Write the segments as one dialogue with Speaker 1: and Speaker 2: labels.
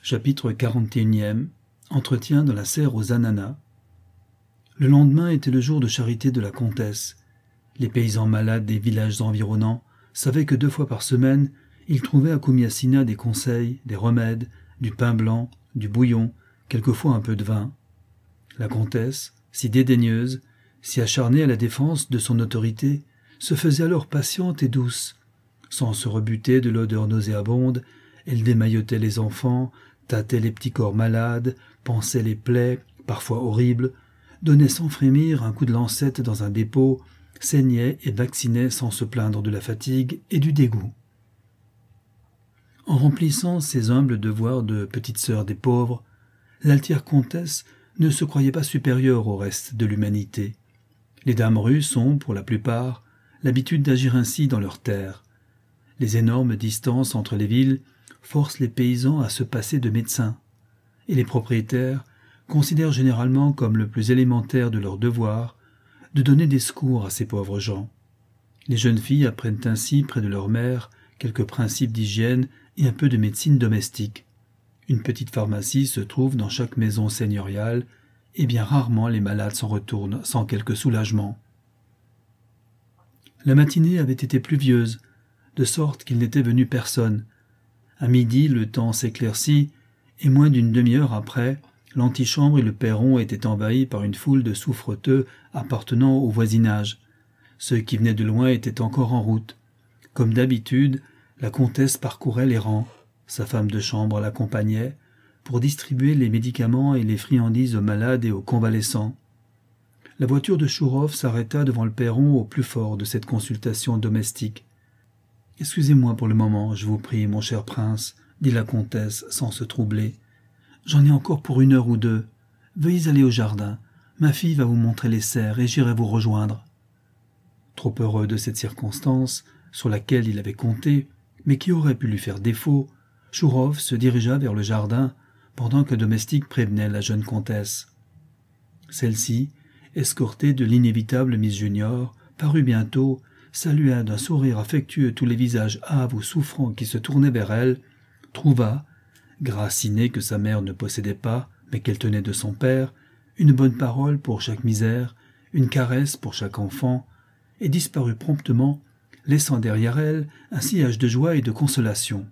Speaker 1: Chapitre 41e. Entretien dans la serre aux ananas. Le lendemain était le jour de charité de la comtesse. Les paysans malades des villages environnants savaient que 2 fois par semaine, ils trouvaient à Komiasina des conseils, des remèdes, du pain blanc, du bouillon, quelquefois un peu de vin. La comtesse, si dédaigneuse, si acharnée à la défense de son autorité, se faisait alors patiente et douce. Sans se rebuter de l'odeur nauséabonde, elle démaillotait les enfants, tâtait les petits corps malades, pansait les plaies, parfois horribles, donnait sans frémir un coup de lancette dans un dépôt, saignait et vaccinait sans se plaindre de la fatigue et du dégoût. En remplissant ses humbles devoirs de petite sœur des pauvres, l'altière comtesse ne se croyait pas supérieure au reste de l'humanité. Les dames russes ont, pour la plupart, l'habitude d'agir ainsi dans leurs terres. Les énormes distances entre les villes forcent les paysans à se passer de médecins, et les propriétaires considèrent généralement comme le plus élémentaire de leur devoir de donner des secours à ces pauvres gens. Les jeunes filles apprennent ainsi près de leur mère quelques principes d'hygiène et un peu de médecine domestique. Une petite pharmacie se trouve dans chaque maison seigneuriale, et bien rarement les malades s'en retournent sans quelque soulagement. La matinée avait été pluvieuse, de sorte qu'il n'était venu personne. À midi, le temps s'éclaircit, et moins d'une demi-heure après, l'antichambre et le perron étaient envahis par une foule de souffreteux appartenant au voisinage. Ceux qui venaient de loin étaient encore en route. Comme d'habitude, la comtesse parcourait les rangs. Sa femme de chambre l'accompagnait pour distribuer les médicaments et les friandises aux malades et aux convalescents. La voiture de Chourov s'arrêta devant le perron au plus fort de cette consultation domestique. « Excusez-moi pour le moment, je vous prie, mon cher prince, » dit la comtesse sans se troubler. « J'en ai encore pour 1 heure ou 2. Veuillez aller au jardin. Ma fille va vous montrer les serres et j'irai vous rejoindre. » Trop heureux de cette circonstance, sur laquelle il avait compté, mais qui aurait pu lui faire défaut, Chourov se dirigea vers le jardin pendant qu'un domestique prévenait la jeune comtesse. Celle-ci, escortée de l'inévitable Miss Junior, parut bientôt, salua d'un sourire affectueux tous les visages hâves ou souffrants qui se tournaient vers elle, trouva, grâce innée que sa mère ne possédait pas, mais qu'elle tenait de son père, une bonne parole pour chaque misère, une caresse pour chaque enfant, et disparut promptement, laissant derrière elle un sillage de joie et de consolation.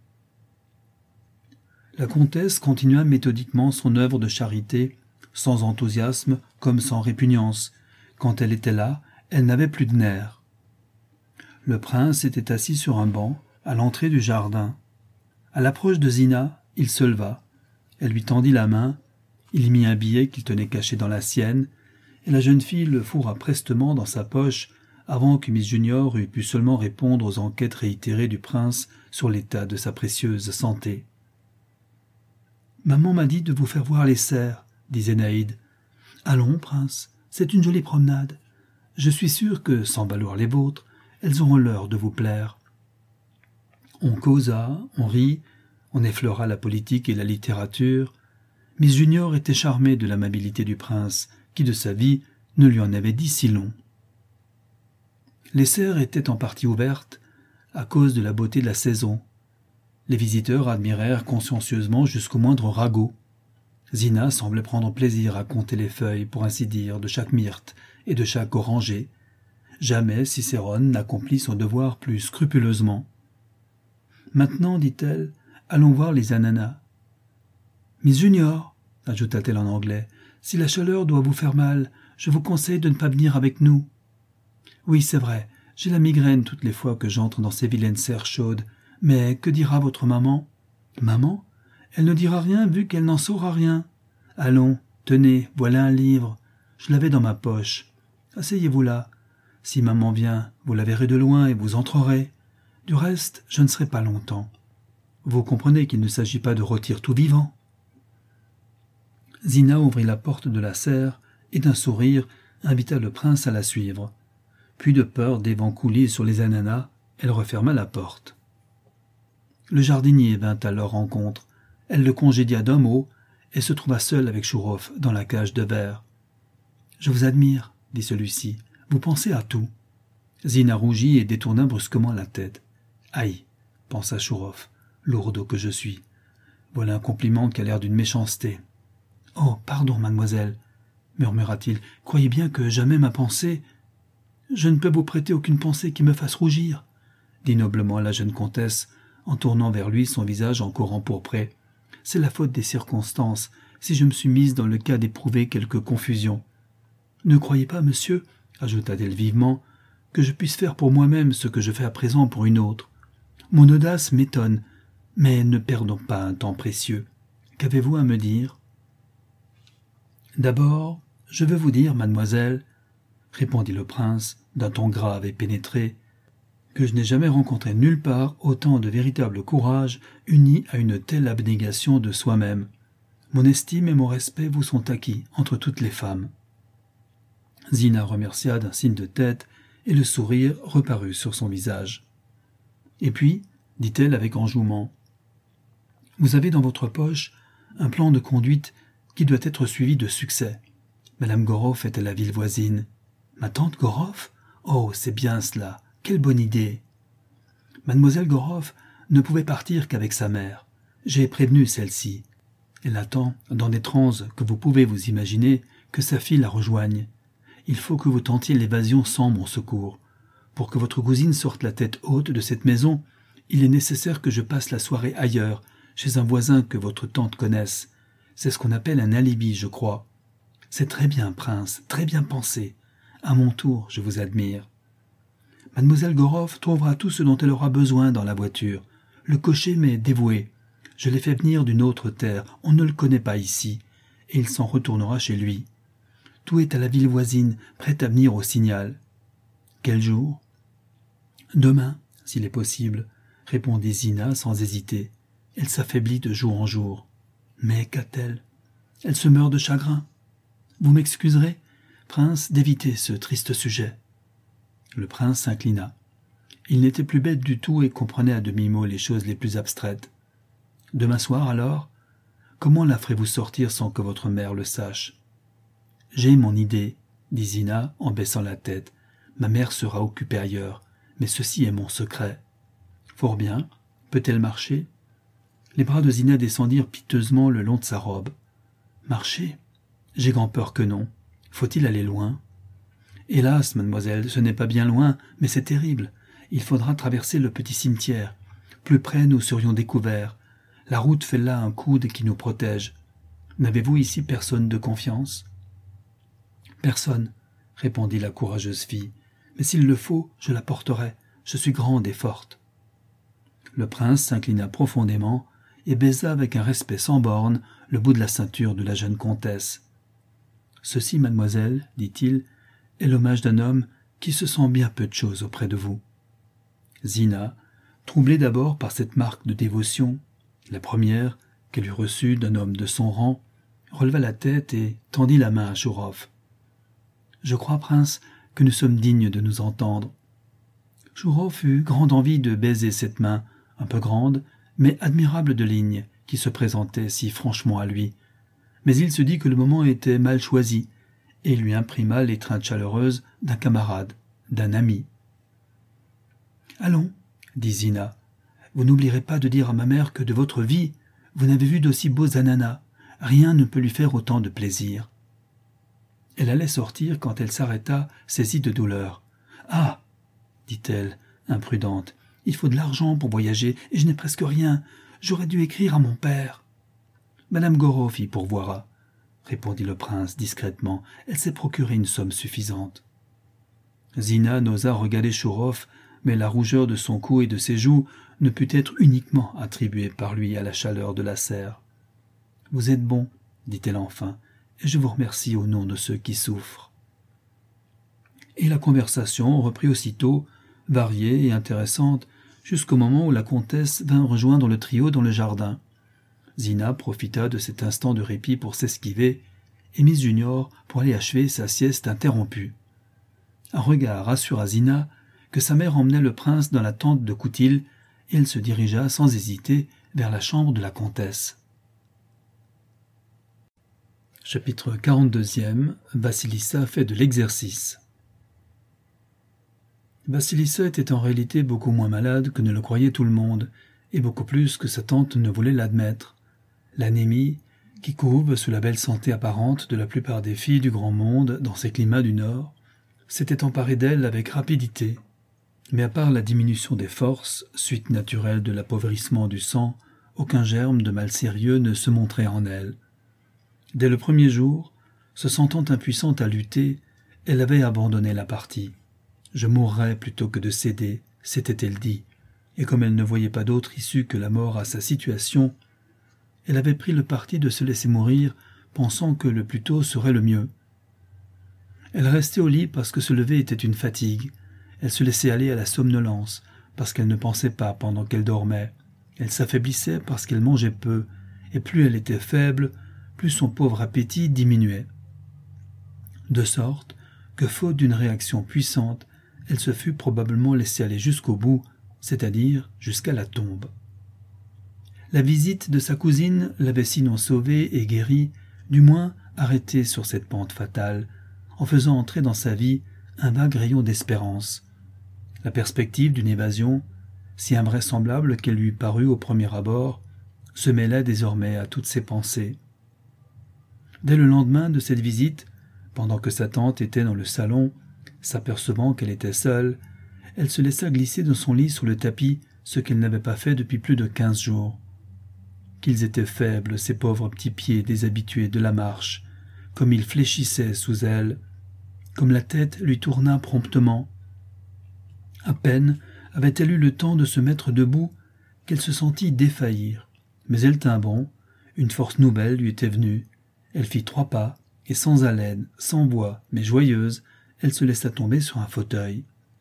Speaker 1: La comtesse continua méthodiquement son œuvre de charité, sans enthousiasme comme sans répugnance. Quand elle était là, elle n'avait plus de nerfs. Le prince était assis sur un banc, à l'entrée du jardin. À l'approche de Zina, il se leva. Elle lui tendit la main, il y mit un billet qu'il tenait caché dans la sienne, et la jeune fille le fourra prestement dans sa poche, avant que Miss Junior eût pu seulement répondre aux enquêtes réitérées du prince sur l'état de sa précieuse santé. « Maman m'a dit de vous faire voir les serres, » dit Zénaïde. « Allons, prince, c'est une jolie promenade. Je suis sûr que, sans valoir les vôtres, elles auront l'heure de vous plaire. » On causa, on rit, on effleura la politique et la littérature. Miss Junior était charmée de l'amabilité du prince, qui de sa vie ne lui en avait dit si long. Les serres étaient en partie ouvertes à cause de la beauté de la saison. Les visiteurs admirèrent consciencieusement jusqu'au moindre ragot. Zina semblait prendre plaisir à compter les feuilles, pour ainsi dire, de chaque myrte et de chaque oranger. Jamais Cicérone n'accomplit son devoir plus scrupuleusement. « Maintenant, dit-elle, allons voir les ananas. »« Miss Junior, ajouta-t-elle en anglais, si la chaleur doit vous faire mal, je vous conseille de ne pas venir avec nous. »« Oui, c'est vrai, j'ai la migraine toutes les fois que j'entre dans ces vilaines serres chaudes. Mais que dira votre maman ? » ?»« Maman ? Elle ne dira rien vu qu'elle n'en saura rien. Allons, tenez, voilà un livre. Je l'avais dans ma poche. Asseyez-vous là. Si maman vient, vous la verrez de loin et vous entrerez. Du reste, je ne serai pas longtemps. Vous comprenez qu'il ne s'agit pas de rôtir tout vivant. » Zina ouvrit la porte de la serre et d'un sourire invita le prince à la suivre. Puis de peur des vents coulis sur les ananas, elle referma la porte. Le jardinier vint à leur rencontre. Elle le congédia d'un mot et se trouva seule avec Chourov dans la cage de verre. « Je vous admire, » dit celui-ci. « Vous pensez à tout. » Zina rougit et détourna brusquement la tête. « Aïe, pensa Chourov, lourdeau que je suis. Voilà un compliment qui a l'air d'une méchanceté. « Oh, pardon, mademoiselle, » murmura-t-il, « croyez bien que jamais ma pensée... »« Je ne peux vous prêter aucune pensée qui me fasse rougir, » dit noblement la jeune comtesse, en tournant vers lui son visage encore empourpré. « C'est la faute des circonstances, si je me suis mise dans le cas d'éprouver quelque confusion. Ne croyez pas, monsieur, ajouta-t-elle vivement, que je puisse faire pour moi-même ce que je fais à présent pour une autre. Mon audace m'étonne, mais ne perdons pas un temps précieux. Qu'avez-vous à me dire ? » « D'abord, je veux vous dire, mademoiselle, répondit le prince d'un ton grave et pénétré, que je n'ai jamais rencontré nulle part autant de véritable courage uni à une telle abnégation de soi-même. Mon estime et mon respect vous sont acquis entre toutes les femmes. » Zina remercia d'un signe de tête, et le sourire reparut sur son visage. « Et puis, dit-elle avec enjouement, vous avez dans votre poche un plan de conduite qui doit être suivi de succès. Madame Goroff est à la ville voisine. Ma tante Goroff ? Oh, c'est bien cela. Quelle bonne idée. Mademoiselle Goroff ne pouvait partir qu'avec sa mère. J'ai prévenu celle-ci. Elle attend, dans des transes que vous pouvez vous imaginer, que sa fille la rejoigne. Il faut que vous tentiez l'évasion sans mon secours. Pour que votre cousine sorte la tête haute de cette maison, il est nécessaire que je passe la soirée ailleurs, chez un voisin que votre tante connaisse. C'est ce qu'on appelle un alibi, je crois. C'est très bien, prince, très bien pensé. À mon tour, je vous admire. Mademoiselle Goroff trouvera tout ce dont elle aura besoin dans la voiture. Le cocher m'est dévoué. Je l'ai fait venir d'une autre terre, on ne le connaît pas ici, et il s'en retournera chez lui. Tout est à la ville voisine, prêt à venir au signal. Quel jour ? Demain, s'il est possible, répondit Zina sans hésiter. Elle s'affaiblit de jour en jour. Mais qu'a-t-elle ? Elle se meurt de chagrin. Vous m'excuserez, prince, d'éviter ce triste sujet. Le prince s'inclina. Il n'était plus bête du tout et comprenait à demi-mot les choses les plus abstraites. Demain soir, alors ? Comment la ferez-vous sortir sans que votre mère le sache ? J'ai mon idée, dit Zina en baissant la tête. Ma mère sera occupée ailleurs, mais ceci est mon secret. Fort bien. Peut-elle marcher ? Les bras de Zina descendirent piteusement le long de sa robe. Marcher ? J'ai grand peur que non. Faut-il aller loin ? Hélas, mademoiselle, ce n'est pas bien loin, mais c'est terrible. Il faudra traverser le petit cimetière. Plus près, nous serions découverts. La route fait là un coude qui nous protège. N'avez-vous ici personne de confiance ? Personne, répondit la courageuse fille. Mais s'il le faut, je la porterai. Je suis grande et forte. Le prince s'inclina profondément et baisa avec un respect sans bornes le bout de la ceinture de la jeune comtesse. « Ceci, mademoiselle, dit-il, est l'hommage d'un homme qui se sent bien peu de choses auprès de vous. » Zina, troublée d'abord par cette marque de dévotion, la première qu'elle eût reçue d'un homme de son rang, releva la tête et tendit la main à Chouroff. « Je crois, prince, que nous sommes dignes de nous entendre. » Chouroff eut grande envie de baiser cette main, un peu grande, mais admirable de ligne, qui se présentait si franchement à lui. Mais il se dit que le moment était mal choisi, et lui imprima l'étreinte chaleureuse d'un camarade, d'un ami. « Allons, dit Zina, vous n'oublierez pas de dire à ma mère que de votre vie, vous n'avez vu d'aussi beaux ananas. Rien ne peut lui faire autant de plaisir. » Elle allait sortir quand elle s'arrêta, saisie de douleur. « Ah !» dit-elle, imprudente, « il faut de l'argent pour voyager, et je n'ai presque rien. J'aurais dû écrire à mon père. »« Madame Goroff y pourvoira, » répondit le prince discrètement. « Elle s'est procuré une somme suffisante. » Zina n'osa regarder Chouroff, mais la rougeur de son cou et de ses joues ne put être uniquement attribuée par lui à la chaleur de la serre. « Vous êtes bon, » dit-elle enfin, « et je vous remercie au nom de ceux qui souffrent. » Et la conversation reprit aussitôt, variée et intéressante, jusqu'au moment où la comtesse vint rejoindre le trio dans le jardin. Zina profita de cet instant de répit pour s'esquiver, et Miss Junior pour aller achever sa sieste interrompue. Un regard assura Zina que sa mère emmenait le prince dans la tente de Coutil, et elle se dirigea sans hésiter vers la chambre de la comtesse. Chapitre 42e. Vassilissa fait de l'exercice. Vassilissa était en réalité beaucoup moins malade que ne le croyait tout le monde, et beaucoup plus que sa tante ne voulait l'admettre. L'anémie, qui couve sous la belle santé apparente de la plupart des filles du grand monde dans ces climats du Nord, s'était emparée d'elle avec rapidité. Mais à part la diminution des forces, suite naturelle de l'appauvrissement du sang, aucun germe de mal sérieux ne se montrait en elle. Dès le premier jour, se sentant impuissante à lutter, elle avait abandonné la partie. « Je mourrai plutôt que de céder », s'était-elle dit, et comme elle ne voyait pas d'autre issue que la mort à sa situation, elle avait pris le parti de se laisser mourir, pensant que le plus tôt serait le mieux. Elle restait au lit parce que se lever était une fatigue. Elle se laissait aller à la somnolence parce qu'elle ne pensait pas pendant qu'elle dormait. Elle s'affaiblissait parce qu'elle mangeait peu, et plus elle était faible, plus son pauvre appétit diminuait. De sorte que, faute d'une réaction puissante, elle se fut probablement laissée aller jusqu'au bout, c'est-à-dire jusqu'à la tombe. La visite de sa cousine l'avait sinon sauvée et guérie, du moins arrêtée sur cette pente fatale, en faisant entrer dans sa vie un vague rayon d'espérance. La perspective d'une évasion, si invraisemblable qu'elle lui parut au premier abord, se mêlait désormais à toutes ses pensées. Dès le lendemain de cette visite, pendant que sa tante était dans le salon, s'apercevant qu'elle était seule, elle se laissa glisser dans son lit sur le tapis, ce qu'elle n'avait pas fait depuis plus de 15 jours. Qu'ils étaient faibles, ces pauvres petits pieds déshabitués de la marche, comme ils fléchissaient sous elle, comme la tête lui tourna promptement. À peine avait-elle eu le temps de se mettre debout qu'elle se sentit défaillir, mais elle tint bon, une force nouvelle lui était venue. Elle fit 3 pas, et sans haleine, sans voix, mais joyeuse, elle se laissa tomber sur un fauteuil.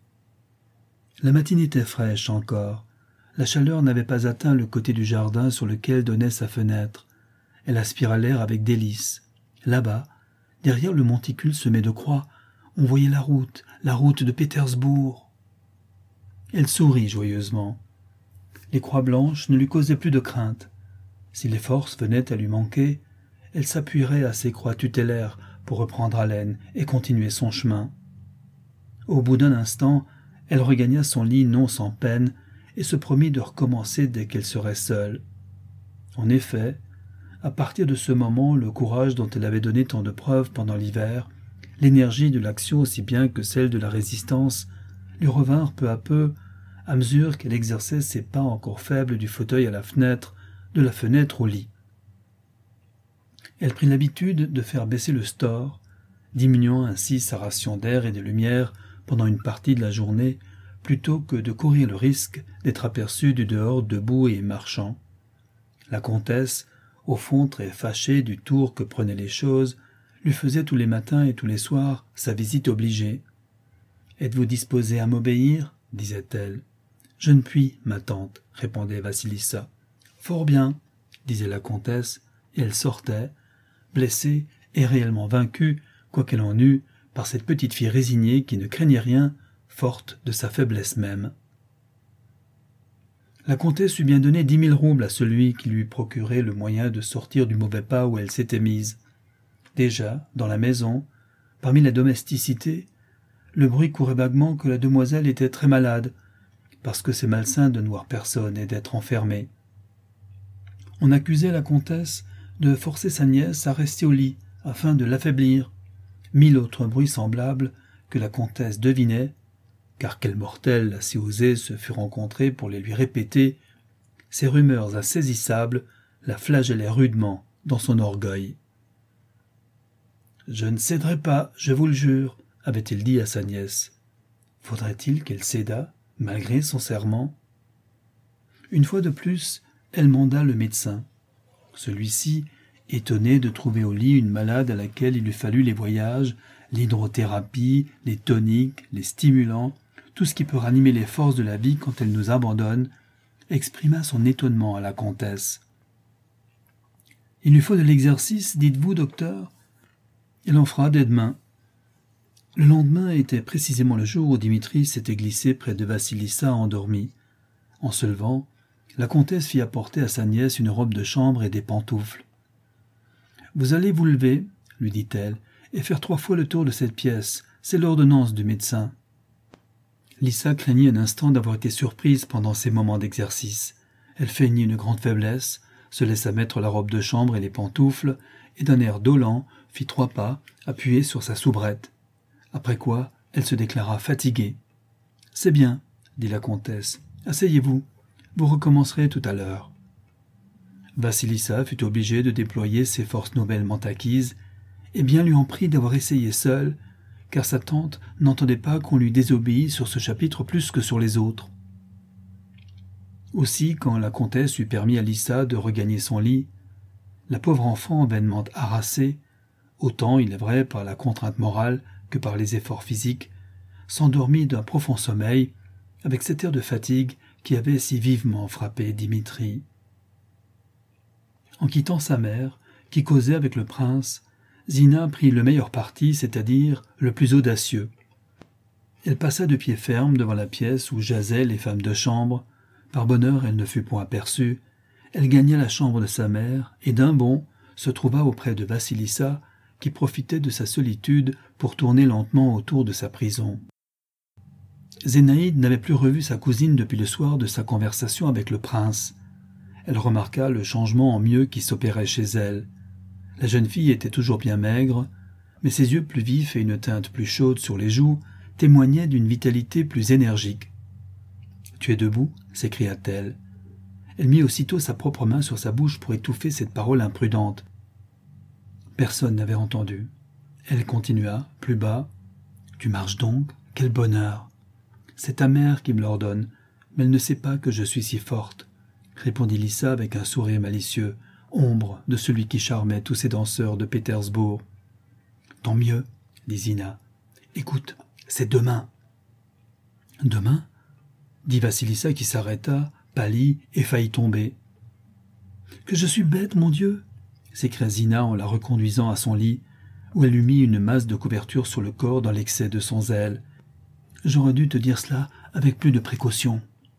Speaker 1: La matinée était fraîche encore. La chaleur n'avait pas atteint le côté du jardin sur lequel donnait sa fenêtre. Elle aspira l'air avec délice. Là-bas, derrière le monticule semé de croix, on voyait la route de Pétersbourg. Elle sourit joyeusement. Les croix blanches ne lui causaient plus de crainte. Si les forces venaient à lui manquer, elle s'appuierait à ces croix tutélaires pour reprendre haleine et continuer son chemin. Au bout d'un instant, elle regagna son lit non sans peine et se promit de recommencer dès qu'elle serait seule. En effet, à partir de ce moment, le courage dont elle avait donné tant de preuves pendant l'hiver, l'énergie de l'action aussi bien que celle de la résistance, lui revinrent peu à peu, à mesure qu'elle exerçait ses pas encore faibles du fauteuil à la fenêtre, de la fenêtre au lit. Elle prit l'habitude de faire baisser le store, diminuant ainsi sa ration d'air et de lumière pendant une partie de la journée, plutôt que de courir le risque d'être aperçue du dehors debout et marchant. La comtesse, au fond très fâchée du tour que prenaient les choses, lui faisait tous les matins et tous les soirs sa visite obligée. « Êtes-vous disposée à m'obéir » disait-elle. « Je ne puis, ma tante, » répondait Vassilissa. « Fort bien, » disait la comtesse, et elle sortait, blessée et réellement vaincue, quoiqu'elle en eût, par cette petite fille résignée qui ne craignait rien, forte de sa faiblesse même. La comtesse eut bien donné 10 000 roubles à celui qui lui procurait le moyen de sortir du mauvais pas où elle s'était mise. Déjà, dans la maison, parmi la domesticité, le bruit courait vaguement que la demoiselle était très malade, parce que c'est malsain de ne voir personne et d'être enfermée. On accusait la comtesse de forcer sa nièce à rester au lit, afin de l'affaiblir. 1000 autres bruits semblables que la comtesse devinait, car quel mortel assez osé se fût rencontré pour les lui répéter, ces rumeurs insaisissables la flagellaient rudement dans son orgueil. « Je ne céderai pas, je vous le jure », avait-il dit à sa nièce. Faudrait-il qu'elle cédât, malgré son serment? Une fois de plus, elle manda le médecin. Celui-ci, étonné de trouver au lit une malade à laquelle il eût fallu les voyages, l'hydrothérapie, les toniques, les stimulants, tout ce qui peut ranimer les forces de la vie quand elle nous abandonne, exprima son étonnement à la comtesse. « Il lui faut de l'exercice, dites-vous, docteur ?» Elle en fera dès demain. Le lendemain était précisément le jour où Dimitri s'était glissé près de Vassilissa endormie. En se levant, la comtesse fit apporter à sa nièce une robe de chambre et des pantoufles. « Vous allez vous lever, » lui dit-elle, « et faire 3 fois le tour de cette pièce. C'est l'ordonnance du médecin. » Lissa craignit un instant d'avoir été surprise pendant ces moments d'exercice. Elle feignit une grande faiblesse, se laissa mettre la robe de chambre et les pantoufles, et d'un air dolent fit 3 pas, appuyé sur sa soubrette. Après quoi, elle se déclara fatiguée. « C'est bien, » dit la comtesse. « Asseyez-vous, vous recommencerez tout à l'heure. » Vassilissa fut obligée de déployer ses forces nouvellement acquises, et bien lui en prit d'avoir essayé seule, car sa tante n'entendait pas qu'on lui désobéît sur ce chapitre plus que sur les autres. Aussi, quand la comtesse eut permis à Lissa de regagner son lit, la pauvre enfant vainement harassée, autant, il est vrai, par la contrainte morale que par les efforts physiques, s'endormit d'un profond sommeil, avec cet air de fatigue qui avait si vivement frappé Dimitri. En quittant sa mère, qui causait avec le prince, Zina prit le meilleur parti, c'est-à-dire le plus audacieux. Elle passa de pied ferme devant la pièce où jasaient les femmes de chambre. Par bonheur, elle ne fut point aperçue. Elle gagna la chambre de sa mère et d'un bond se trouva auprès de Vassilissa, qui profitait de sa solitude pour tourner lentement autour de sa prison. Zénaïde n'avait plus revu sa cousine depuis le soir de sa conversation avec le prince. Elle remarqua le changement en mieux qui s'opérait chez elle. La jeune fille était toujours bien maigre, mais ses yeux plus vifs et une teinte plus chaude sur les joues témoignaient d'une vitalité plus énergique. « Tu es debout » s'écria-t-elle. Elle mit aussitôt sa propre main sur sa bouche pour étouffer cette parole imprudente. Personne n'avait entendu. Elle continua, plus bas. « Tu marches donc ? Quel bonheur ! C'est ta mère qui me l'ordonne, mais elle ne sait pas que je suis si forte, » répondit Lissa avec un sourire malicieux, ombre de celui qui charmait tous ces danseurs de Pétersbourg. « Tant mieux, » dit Zina. « Écoute, c'est demain. »« Demain ?» dit Vassilissa qui s'arrêta, pâlit et faillit tomber. « Que je suis bête, mon Dieu !» s'écria Zina en la reconduisant à son lit, où elle lui mit une masse de couverture sur le corps dans l'excès de son zèle. « J'aurais dû te dire cela avec plus de précaution. »«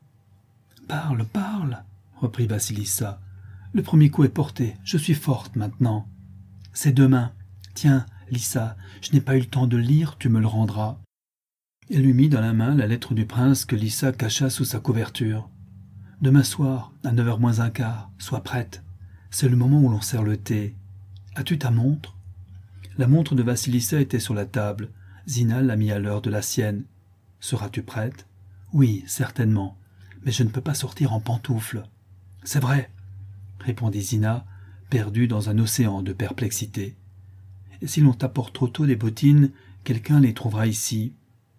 Speaker 1: Parle, parle !» reprit Vassilissa. « Le premier coup est porté, je suis forte maintenant. C'est demain. Tiens, Lissa, je n'ai pas eu le temps de le lire, tu me le rendras. » Elle lui mit dans la main la lettre du prince que Lissa cacha sous sa couverture. « Demain soir, à 9h moins un quart, sois prête. C'est le moment où l'on sert le thé. As-tu ta montre ?» La montre de Vassilissa était sur la table. Zina l'a mis à l'heure de la sienne. « Seras-tu prête ?»« Oui, certainement, mais je ne peux pas sortir en pantoufles. »« C'est vrai, » répondit Zina, perdue dans un océan de perplexité. « Et si l'on t'apporte trop tôt des bottines, quelqu'un les trouvera ici. »« Non, »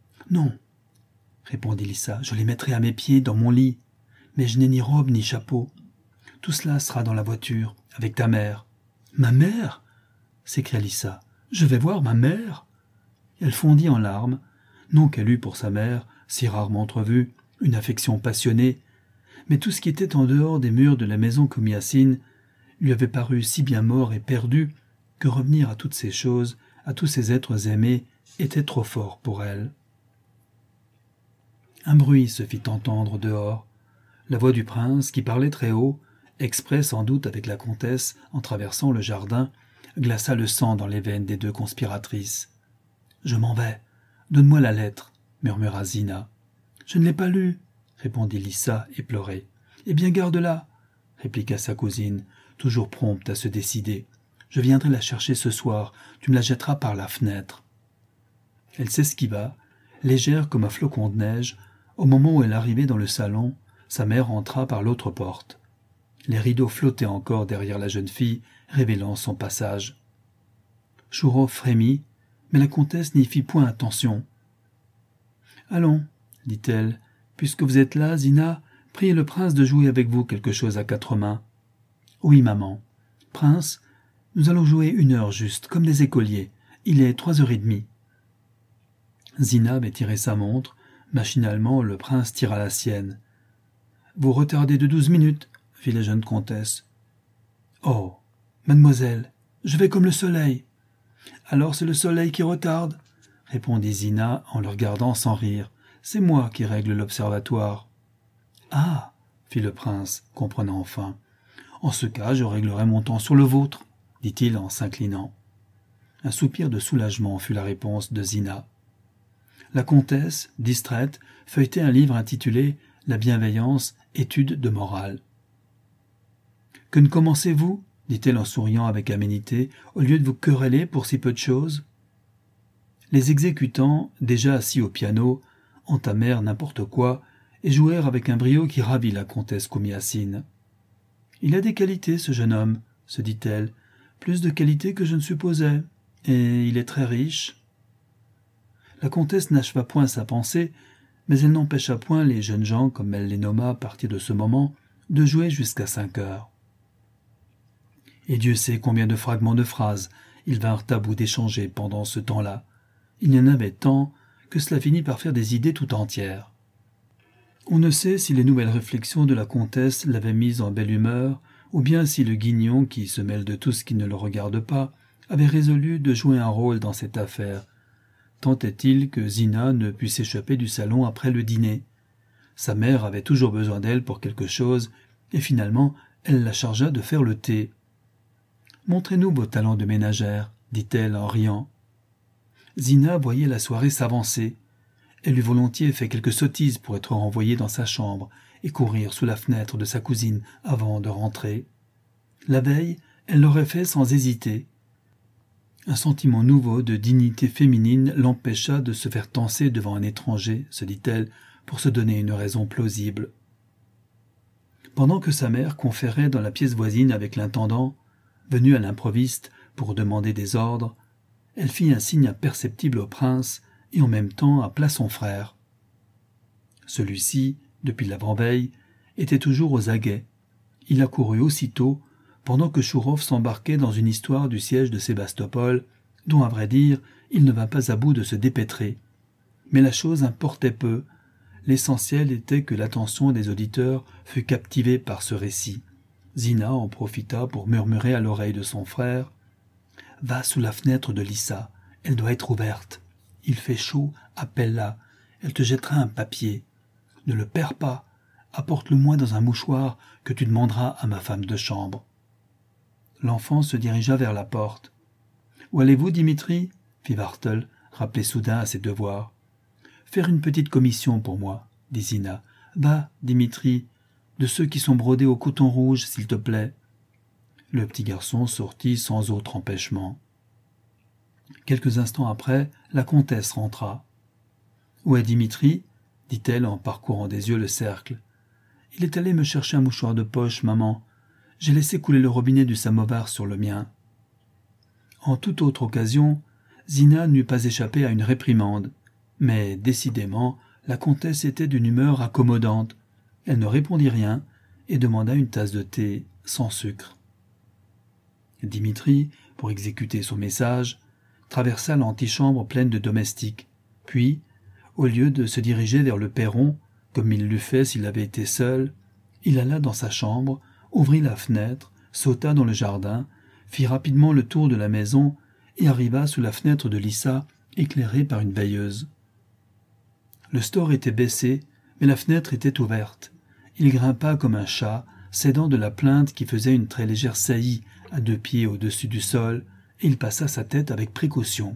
Speaker 1: répondit Lissa, « je les mettrai à mes pieds dans mon lit, mais je n'ai ni robe ni chapeau. Tout cela sera dans la voiture, avec ta mère. »« Ma mère ?» s'écria Lissa. « Je vais voir ma mère ?» Elle fondit en larmes, non qu'elle eût pour sa mère, si rarement entrevue, une affection passionnée, mais tout ce qui était en dehors des murs de la maison Komiassine lui avait paru si bien mort et perdu que revenir à toutes ces choses, à tous ces êtres aimés, était trop fort pour elle. Un bruit se fit entendre dehors. La voix du prince, qui parlait très haut, exprès sans doute avec la comtesse en traversant le jardin, glaça le sang dans les veines des deux conspiratrices. « Je m'en vais. Donne-moi la lettre, » murmura Zina. « Je ne l'ai pas lue, » répondit Lissa éplorée. « Eh bien, garde-la, » répliqua sa cousine, toujours prompte à se décider. « Je viendrai la chercher ce soir, tu me la jetteras par la fenêtre. » Elle s'esquiva, légère comme un flocon de neige. Au moment où elle arrivait dans le salon, sa mère entra par l'autre porte. Les rideaux flottaient encore derrière la jeune fille, révélant son passage. Chourov frémit, mais la comtesse n'y fit point attention. « Allons, » dit-elle, « puisque vous êtes là, Zina, priez le prince de jouer avec vous quelque chose à 4 mains. »« Oui, maman. Prince, nous allons jouer 1 heure juste, comme des écoliers. Il est 3h30. » Zina avait tiré sa montre. Machinalement, le prince tira la sienne. « Vous retardez de 12 minutes, » fit la jeune comtesse. « Oh, mademoiselle, je vais comme le soleil. »« Alors c'est le soleil qui retarde, » répondit Zina en le regardant sans rire. « C'est moi qui règle l'observatoire. »« Ah » fit le prince, comprenant enfin. « En ce cas, je réglerai mon temps sur le vôtre, » dit-il en s'inclinant. Un soupir de soulagement fut la réponse de Zina. La comtesse, distraite, feuilletait un livre intitulé « La bienveillance, étude de morale ». Que ne commencez-vous, dit-elle en souriant avec aménité, au lieu de vous quereller pour si peu de choses? Les exécutants, déjà assis au piano, entamèrent n'importe quoi et jouèrent avec un brio qui ravit la comtesse Komiasine. « Il a des qualités, ce jeune homme, » se dit-elle, « plus de qualités que je ne supposais, et il est très riche. » La comtesse n'acheva point sa pensée, mais elle n'empêcha point les jeunes gens, comme elle les nomma à partir de ce moment, de jouer jusqu'à 5 heures. Et Dieu sait combien de fragments de phrases ils vinrent à bout d'échanger pendant ce temps-là. Il y en avait tant que cela finit par faire des idées tout entières. On ne sait si les nouvelles réflexions de la comtesse l'avaient mise en belle humeur, ou bien si le guignon, qui se mêle de tout ce qui ne le regarde pas, avait résolu de jouer un rôle dans cette affaire. Tant est-il que Zina ne put s'échapper du salon après le dîner. Sa mère avait toujours besoin d'elle pour quelque chose, et finalement elle la chargea de faire le thé. « Montrez-nous vos talents de ménagère, » dit-elle en riant. Zina voyait la soirée s'avancer. Elle eût volontiers fait quelques sottises pour être renvoyée dans sa chambre et courir sous la fenêtre de sa cousine avant de rentrer. La veille, elle l'aurait fait sans hésiter. Un sentiment nouveau de dignité féminine l'empêcha de se faire tancer devant un étranger, se dit-elle, pour se donner une raison plausible. Pendant que sa mère conférait dans la pièce voisine avec l'intendant, venu à l'improviste pour demander des ordres, elle fit un signe imperceptible au prince et en même temps appela son frère. Celui-ci, depuis l'avant-veille, était toujours aux aguets. Il accourut aussitôt, pendant que Chourov s'embarquait dans une histoire du siège de Sébastopol, dont, à vrai dire, il ne vint pas à bout de se dépêtrer. Mais la chose importait peu. L'essentiel était que l'attention des auditeurs fût captivée par ce récit. Zina en profita pour murmurer à l'oreille de son frère « Va sous la fenêtre de Lissa, elle doit être ouverte. Il fait chaud, appelle-la, elle te jettera un papier. Ne le perds pas, apporte-le-moi dans un mouchoir que tu demanderas à ma femme de chambre. » L'enfant se dirigea vers la porte. « Où allez-vous, Dimitri » fit Vartel, rappelé soudain à ses devoirs. « Faire une petite commission pour moi, » dit Zina. « Va, Dimitri, de ceux qui sont brodés au coton rouge, s'il te plaît. » Le petit garçon sortit sans autre empêchement. Quelques instants après, la comtesse rentra. « Où est Dimitri » dit-elle en parcourant des yeux le cercle. « Il est allé me chercher un mouchoir de poche, maman. J'ai laissé couler le robinet du samovar sur le mien. » En toute autre occasion, Zina n'eût pas échappé à une réprimande. Mais décidément, la comtesse était d'une humeur accommodante. Elle ne répondit rien et demanda une tasse de thé sans sucre. Dimitri, pour exécuter son message, traversa l'antichambre pleine de domestiques, puis, au lieu de se diriger vers le perron, comme il l'eût fait s'il avait été seul, il alla dans sa chambre, ouvrit la fenêtre, sauta dans le jardin, fit rapidement le tour de la maison et arriva sous la fenêtre de Lissa, éclairée par une veilleuse. Le store était baissé, mais la fenêtre était ouverte. Il grimpa comme un chat, s'aidant de la plinthe qui faisait une très légère saillie à 2 pieds au-dessus du sol, et il passa sa tête avec précaution.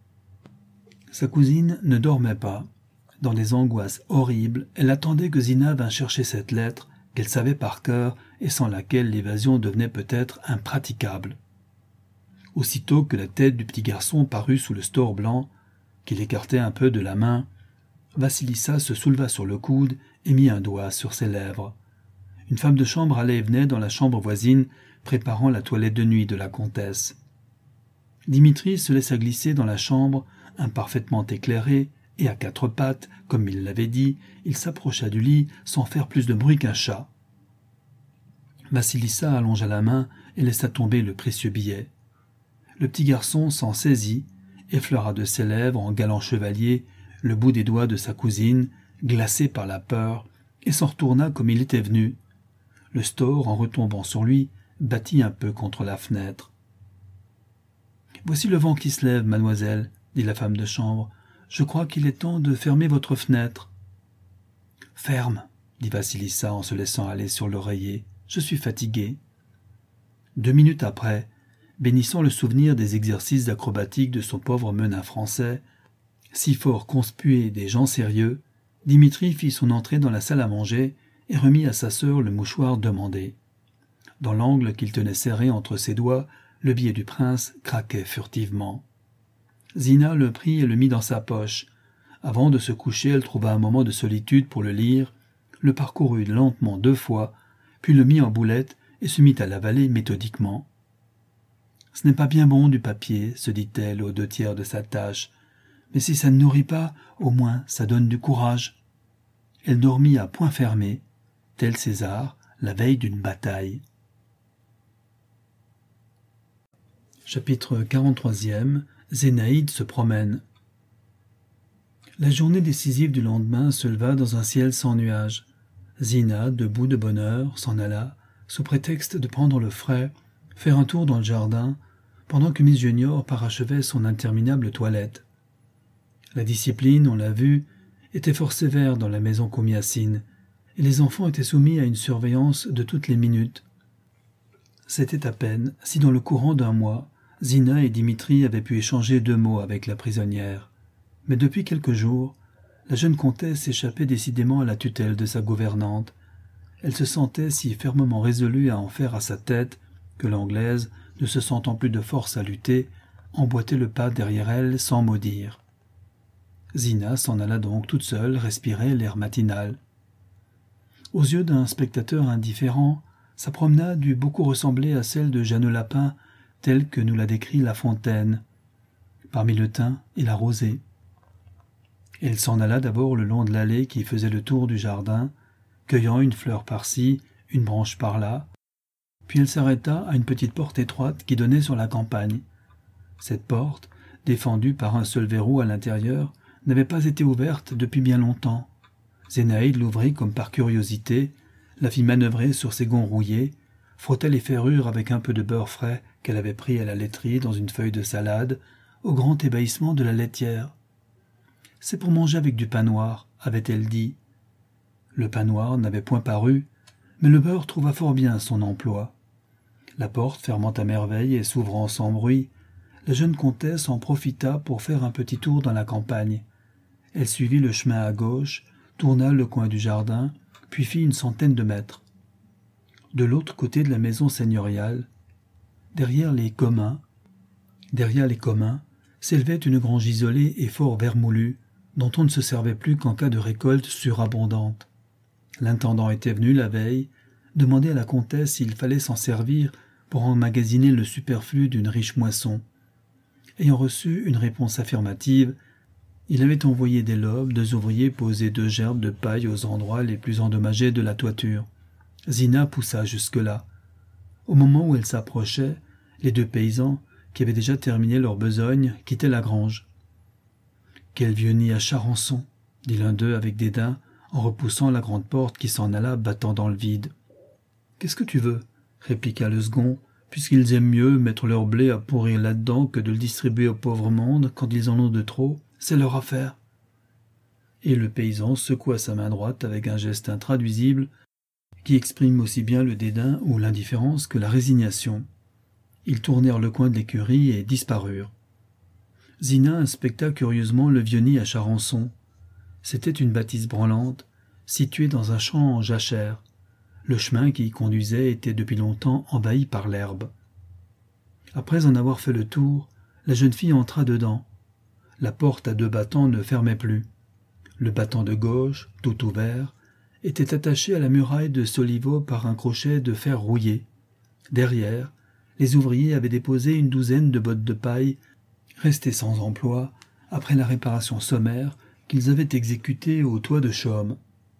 Speaker 1: Sa cousine ne dormait pas. Dans des angoisses horribles, elle attendait que Zina vînt chercher cette lettre qu'elle savait par cœur et sans laquelle l'évasion devenait peut-être impraticable. Aussitôt que la tête du petit garçon parut sous le store blanc, qu'il écartait un peu de la main, Vassilissa se souleva sur le coude et mit un doigt sur ses lèvres. Une femme de chambre allait et venait dans la chambre voisine, préparant la toilette de nuit de la comtesse. Dimitri se laissa glisser dans la chambre, imparfaitement éclairée, et à 4 pattes, comme il l'avait dit, il s'approcha du lit sans faire plus de bruit qu'un chat. Vassilissa allongea la main et laissa tomber le précieux billet. Le petit garçon s'en saisit, effleura de ses lèvres en galant chevalier le bout des doigts de sa cousine, glacé par la peur, et s'en retourna comme il était venu. Le store, en retombant sur lui, battit un peu contre la fenêtre. « Voici le vent qui se lève, mademoiselle, » dit la femme de chambre. « Je crois qu'il est temps de fermer votre fenêtre. »« Ferme, » dit Vassilissa en se laissant aller sur l'oreiller. « Je suis fatigué. » 2 minutes après, bénissant le souvenir des exercices d'acrobatique de son pauvre menin français, si fort conspué des gens sérieux, Dimitri fit son entrée dans la salle à manger et remit à sa sœur le mouchoir demandé. dans l'angle qu'il tenait serré entre ses doigts, le billet du prince craquait furtivement. Zina le prit et le mit dans sa poche. Avant de se coucher, elle trouva un moment de solitude pour le lire, le parcourut lentement 2 fois, puis le mit en boulette et se mit à l'avaler méthodiquement. « Ce n'est pas bien bon du papier, se dit-elle aux 2/3 de sa tâche, mais si ça ne nourrit pas, au moins ça donne du courage. » Elle dormit à poings fermés, tel César, la veille d'une bataille. Chapitre 43e. Zénaïde se promène. La journée décisive du lendemain se leva dans un ciel sans nuages. Zina, debout de bonne heure, s'en alla, sous prétexte de prendre le frais, faire un tour dans le jardin, pendant que Miss Junior parachevait son interminable toilette. La discipline, on l'a vu, était fort sévère dans la maison Komiassine, et les enfants étaient soumis à une surveillance de toutes les minutes. C'était à peine si dans le courant d'un mois, Zina et Dimitri avaient pu échanger 2 mots avec la prisonnière. Mais depuis quelques jours, la jeune comtesse échappait décidément à la tutelle de sa gouvernante. Elle se sentait si fermement résolue à en faire à sa tête que l'Anglaise, ne se sentant plus de force à lutter, emboîtait le pas derrière elle sans mot dire. Zina s'en alla donc toute seule respirer l'air matinal. Aux yeux d'un spectateur indifférent, sa promenade eût beaucoup ressemblé à celle de Jeanne Lapin, telle que nous l'a décrit La Fontaine, parmi le thym et la rosée. Elle s'en alla d'abord le long de l'allée qui faisait le tour du jardin, cueillant une fleur par-ci, une branche par-là, puis elle s'arrêta à une petite porte étroite qui donnait sur la campagne. Cette porte, défendue par un seul verrou à l'intérieur, n'avait pas été ouverte depuis bien longtemps. Zénaïde l'ouvrit comme par curiosité, la fit manœuvrer sur ses gonds rouillés, frotta les ferrures avec un peu de beurre frais qu'elle avait pris à la laiterie dans une feuille de salade, au grand ébahissement de la laitière. « C'est pour manger avec du pain noir », avait-elle dit. Le pain noir n'avait point paru, mais le beurre trouva fort bien son emploi. La porte fermant à merveille et s'ouvrant sans bruit, la jeune comtesse en profita pour faire un petit tour dans la campagne. Elle suivit le chemin à gauche, tourna le coin du jardin, puis fit une centaine de mètres. De l'autre côté de la maison seigneuriale, derrière les communs, s'élevait une grange isolée et fort vermoulue, dont on ne se servait plus qu'en cas de récolte surabondante. L'intendant était venu la veille, demander à la comtesse s'il fallait s'en servir pour emmagasiner le superflu d'une riche moisson. Ayant reçu une réponse affirmative, il avait envoyé dès l'aube 2 ouvriers poser 2 gerbes de paille aux endroits les plus endommagés de la toiture. Zina poussa jusque-là. Au moment où elle s'approchait, les 2 paysans, qui avaient déjà terminé leur besogne, quittaient la grange. « Quel vieux nid à Charançon !» dit l'un d'eux avec dédain, en repoussant la grande porte qui s'en alla battant dans le vide. « Qu'est-ce que tu veux ?» répliqua le second, « puisqu'ils aiment mieux mettre leur blé à pourrir là-dedans que de le distribuer au pauvre monde quand ils en ont de trop, c'est leur affaire. » Et le paysan secoua sa main droite avec un geste intraduisible qui exprime aussi bien le dédain ou l'indifférence que la résignation. Ils tournèrent le coin de l'écurie et disparurent. Zina inspecta curieusement le vieux nid à Charançon. C'était une bâtisse branlante, située dans un champ en jachère. Le chemin qui y conduisait était depuis longtemps envahi par l'herbe. Après en avoir fait le tour, la jeune fille entra dedans. La porte à 2 battants ne fermait plus. Le battant de gauche, tout ouvert, était attaché à la muraille de soliveau par un crochet de fer rouillé. Derrière, les ouvriers avaient déposé une 12aine de bottes de paille, restées sans emploi après la réparation sommaire qu'ils avaient exécutée au toit de chaume.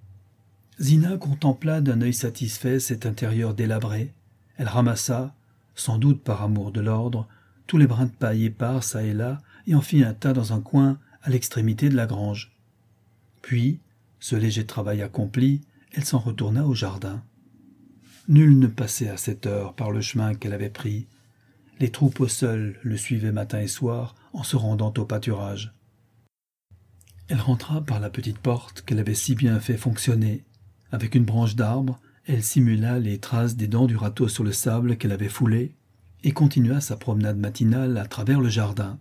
Speaker 1: Zina contempla d'un œil satisfait cet intérieur délabré. Elle ramassa, sans doute par amour de l'ordre, tous les brins de paille épars çà et là et en fit un tas dans un coin à l'extrémité de la grange. Puis, ce léger travail accompli, elle s'en retourna au jardin. Nul ne passait à cette heure par le chemin qu'elle avait pris. Les troupeaux seuls le suivaient matin et soir en se rendant au pâturage. Elle rentra par la petite porte qu'elle avait si bien fait fonctionner. Avec une branche d'arbre, elle simula les traces des dents du râteau sur le sable qu'elle avait foulé et continua sa promenade matinale à travers le jardin.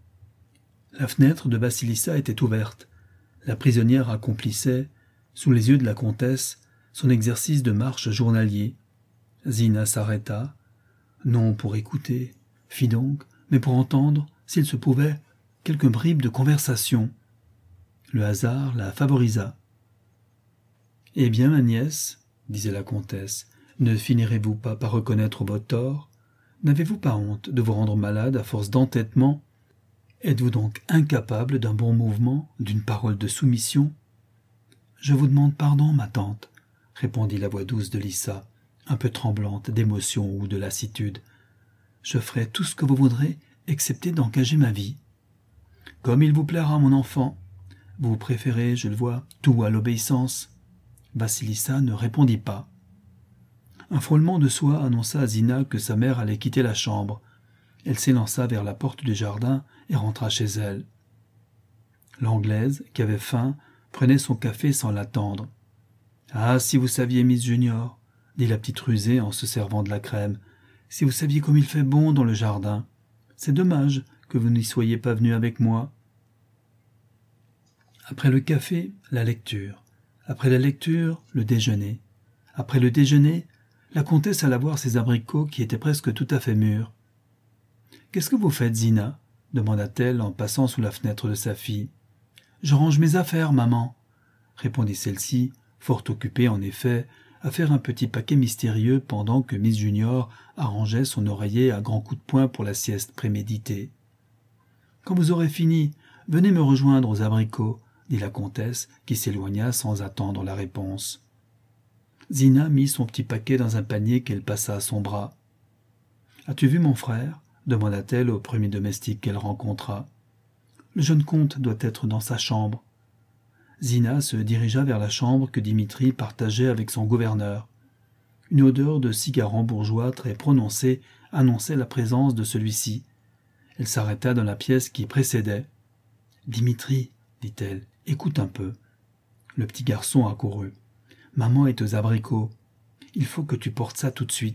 Speaker 1: La fenêtre de Vassilissa était ouverte. La prisonnière accomplissait, sous les yeux de la comtesse, son exercice de marche journalier. Zina s'arrêta, non pour écouter, fit donc, mais pour entendre, s'il se pouvait, quelques bribes de conversation. Le hasard la favorisa. « Eh bien, ma nièce, disait la comtesse, ne finirez-vous pas par reconnaître vos torts? N'avez-vous pas honte de vous rendre malade à force d'entêtement? Êtes-vous donc incapable d'un bon mouvement, d'une parole de soumission? »« Je vous demande pardon, ma tante, » répondit la voix douce de Lissa, un peu tremblante d'émotion ou de lassitude. « Je ferai tout ce que vous voudrez, excepté d'engager ma vie. Comme il vous plaira, mon enfant. Vous préférez, je le vois, tout à l'obéissance. » Vassilissa ne répondit pas. Un frôlement de soie annonça à Zina que sa mère allait quitter la chambre. Elle s'élança vers la porte du jardin et rentra chez elle. L'Anglaise, qui avait faim, prenait son café sans l'attendre. « Ah, si vous saviez, Miss Junior, » dit la petite rusée en se servant de la crème, « si vous saviez comme il fait bon dans le jardin. C'est dommage que vous n'y soyez pas venue avec moi. » Après le café, la lecture. Après la lecture, le déjeuner. Après le déjeuner, la comtesse alla voir ses abricots qui étaient presque tout à fait mûrs. « Qu'est-ce que vous faites, Zina ?» demanda-t-elle en passant sous la fenêtre de sa fille. « Je range mes affaires, maman, » répondit celle-ci, fort occupée en effet à faire un petit paquet mystérieux pendant que Miss Junior arrangeait son oreiller à grands coups de poing pour la sieste préméditée. « Quand vous aurez fini, venez me rejoindre aux abricots, » dit la comtesse, qui s'éloigna sans attendre la réponse. Zina mit son petit paquet dans un panier qu'elle passa à son bras. « As-tu vu mon frère ?» demanda-t-elle au premier domestique qu'elle rencontra. « Le jeune comte doit être dans sa chambre. » Zina se dirigea vers la chambre que Dimitri partageait avec son gouverneur. Une odeur de cigare bourgeois très prononcée annonçait la présence de celui-ci. Elle s'arrêta dans la pièce qui précédait. « Dimitri, » dit-elle, « écoute un peu. » Le petit garçon accourut. « Maman est aux abricots. Il faut que tu portes ça tout de suite. »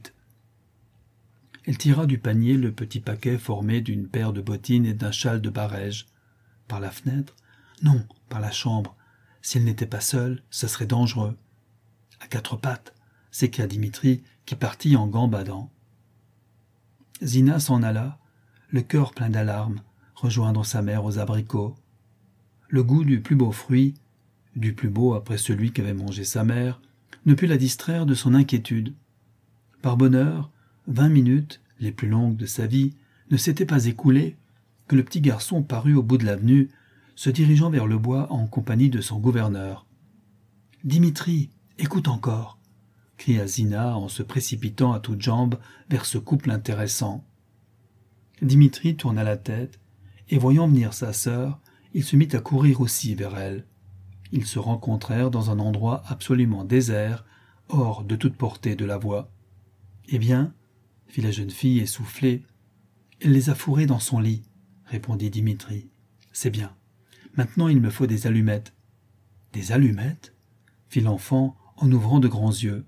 Speaker 1: Elle tira du panier le petit paquet formé d'une paire de bottines et d'un châle de barège. Par la fenêtre? Non, par la chambre. Si elle n'était pas seule, ce serait dangereux. À quatre pattes, s'écria Dimitri, qui partit en gambadant. Zina s'en alla, le cœur plein d'alarmes, rejoindre sa mère aux abricots. Le goût du plus beau fruit, du plus beau après celui qu'avait mangé sa mère, ne put la distraire de son inquiétude. Par bonheur, 20 minutes, les plus longues de sa vie, ne s'étaient pas écoulées que le petit garçon parut au bout de l'avenue, se dirigeant vers le bois en compagnie de son gouverneur. « Dimitri, écoute encore !» cria Zina en se précipitant à toutes jambes vers ce couple intéressant. Dimitri tourna la tête, et voyant venir sa sœur, il se mit à courir aussi vers elle. Ils se rencontrèrent dans un endroit absolument désert, hors de toute portée de la voix. « Eh bien ?» fit la jeune fille essoufflée. « Elle les a fourrés dans son lit, » répondit Dimitri. « C'est bien. Maintenant il me faut des allumettes. »« Des allumettes ?» fit l'enfant en ouvrant de grands yeux.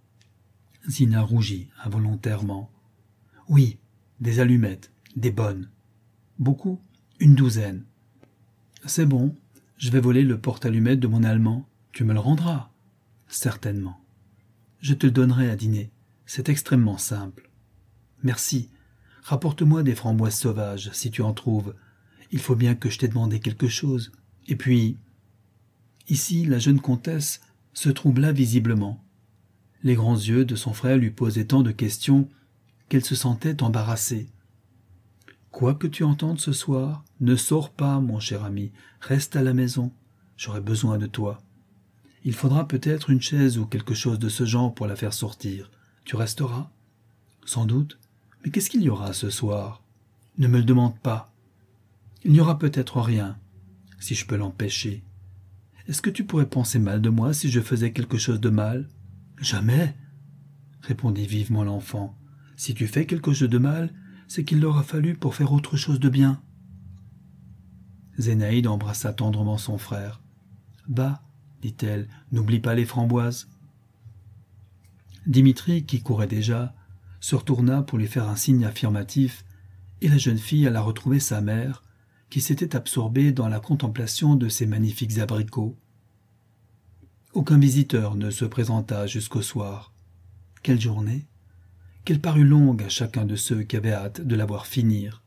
Speaker 1: Zina rougit involontairement. « Oui, des allumettes, des bonnes. Beaucoup, une douzaine. »« C'est bon, je vais voler le porte-allumettes de mon Allemand. Tu me le rendras. »« Certainement. Je te le donnerai à dîner. C'est extrêmement simple. »« Merci. Rapporte-moi des framboises sauvages, si tu en trouves. Il faut bien que je t'ai demandé quelque chose. Et puis... » Ici, la jeune comtesse se troubla visiblement. Les grands yeux de son frère lui posaient tant de questions qu'elle se sentait embarrassée. « Quoi que tu entendes ce soir, ne sors pas, mon cher ami. Reste à la maison. J'aurai besoin de toi. Il faudra peut-être une chaise ou quelque chose de ce genre pour la faire sortir. Tu resteras ? Sans doute. Mais qu'est-ce qu'il y aura ce soir ? Ne me le demande pas. Il n'y aura peut-être rien, si je peux l'empêcher. Est-ce que tu pourrais penser mal de moi si je faisais quelque chose de mal ? Jamais, répondit vivement l'enfant. Si tu fais quelque chose de mal, c'est qu'il l'aura fallu pour faire autre chose de bien. Zénaïde embrassa tendrement son frère. Va, dit-elle, n'oublie pas les framboises. Dimitri, qui courait déjà, se retourna pour lui faire un signe affirmatif, et la jeune fille alla retrouver sa mère, qui s'était absorbée dans la contemplation de ses magnifiques abricots. Aucun visiteur ne se présenta jusqu'au soir. Quelle journée, qu'elle parut longue à chacun de ceux qui avaient hâte de la voir finir.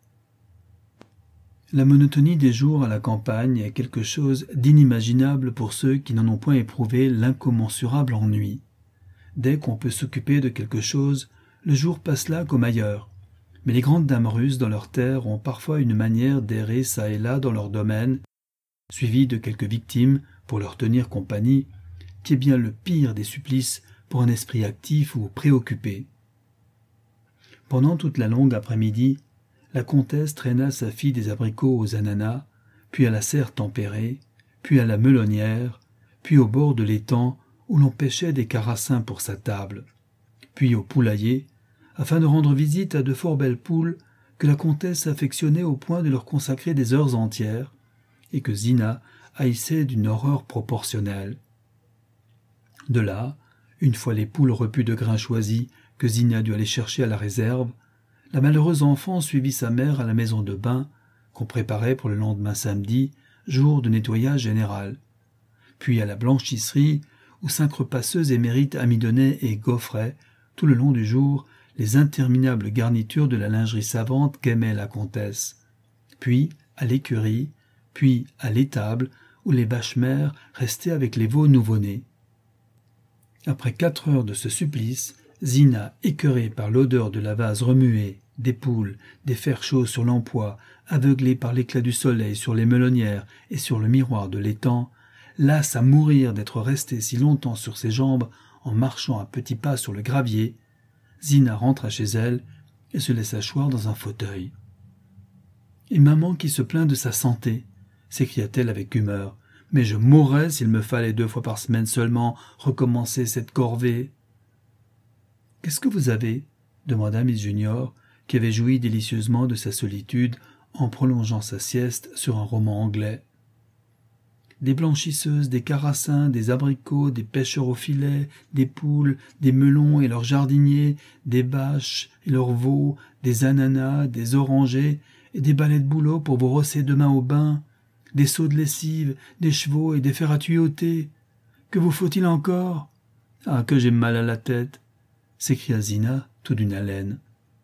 Speaker 1: La monotonie des jours à la campagne est quelque chose d'inimaginable pour ceux qui n'en ont point éprouvé l'incommensurable ennui. Dès qu'on peut s'occuper de quelque chose, le jour passe là comme ailleurs. Mais les grandes dames russes dans leurs terres ont parfois une manière d'errer çà et là dans leur domaine, suivies de quelques victimes pour leur tenir compagnie, qui est bien le pire des supplices pour un esprit actif ou préoccupé. Pendant toute la longue après-midi, la comtesse traîna sa fille des abricots aux ananas, puis à la serre tempérée, puis à la melonnière, puis au bord de l'étang où l'on pêchait des carassins pour sa table, puis au poulailler, afin de rendre visite à de fort belles poules que la comtesse affectionnait au point de leur consacrer des heures entières, et que Zina haïssait d'une horreur proportionnelle. De là, une fois les poules repues de grains choisis que Zina dut aller chercher à la réserve, la malheureuse enfant suivit sa mère à la maison de bain, qu'on préparait pour le lendemain samedi, jour de nettoyage général, puis à la blanchisserie, où 5 repasseuses émérites amidonnaient et gaufraient, tout le long du jour, les interminables garnitures de la lingerie savante qu'aimait la comtesse, puis à l'écurie, puis à l'étable, où les vaches-mères restaient avec les veaux nouveau-nés. Après 4 heures de ce supplice, Zina, écœurée par l'odeur de la vase remuée, des poules, des fers chauds sur l'empois, aveuglée par l'éclat du soleil sur les melonnières et sur le miroir de l'étang, lasse à mourir d'être restée si longtemps sur ses jambes en marchant à petits pas sur le gravier, Zina rentra chez elle et se laissa choir dans un fauteuil. « Et maman qui se plaint de sa santé !» s'écria-t-elle avec humeur. « Mais je mourrais s'il me fallait 2 fois par semaine seulement recommencer cette corvée. »« Qu'est-ce que vous avez ?» demanda Miss Junior, qui avait joui délicieusement de sa solitude en prolongeant sa sieste sur un roman anglais. Des blanchisseuses, des carassins, des abricots, des pêcheurs au filet, des poules, des melons et leurs jardiniers, des bâches et leurs veaux, des ananas, des orangers et des balais de boulot pour vous rosser demain au bain, des seaux de lessive, des chevaux et des fers à tuyauter. Que vous faut-il encore ? Ah, que j'ai mal à la tête !» s'écria Zina, tout d'une haleine.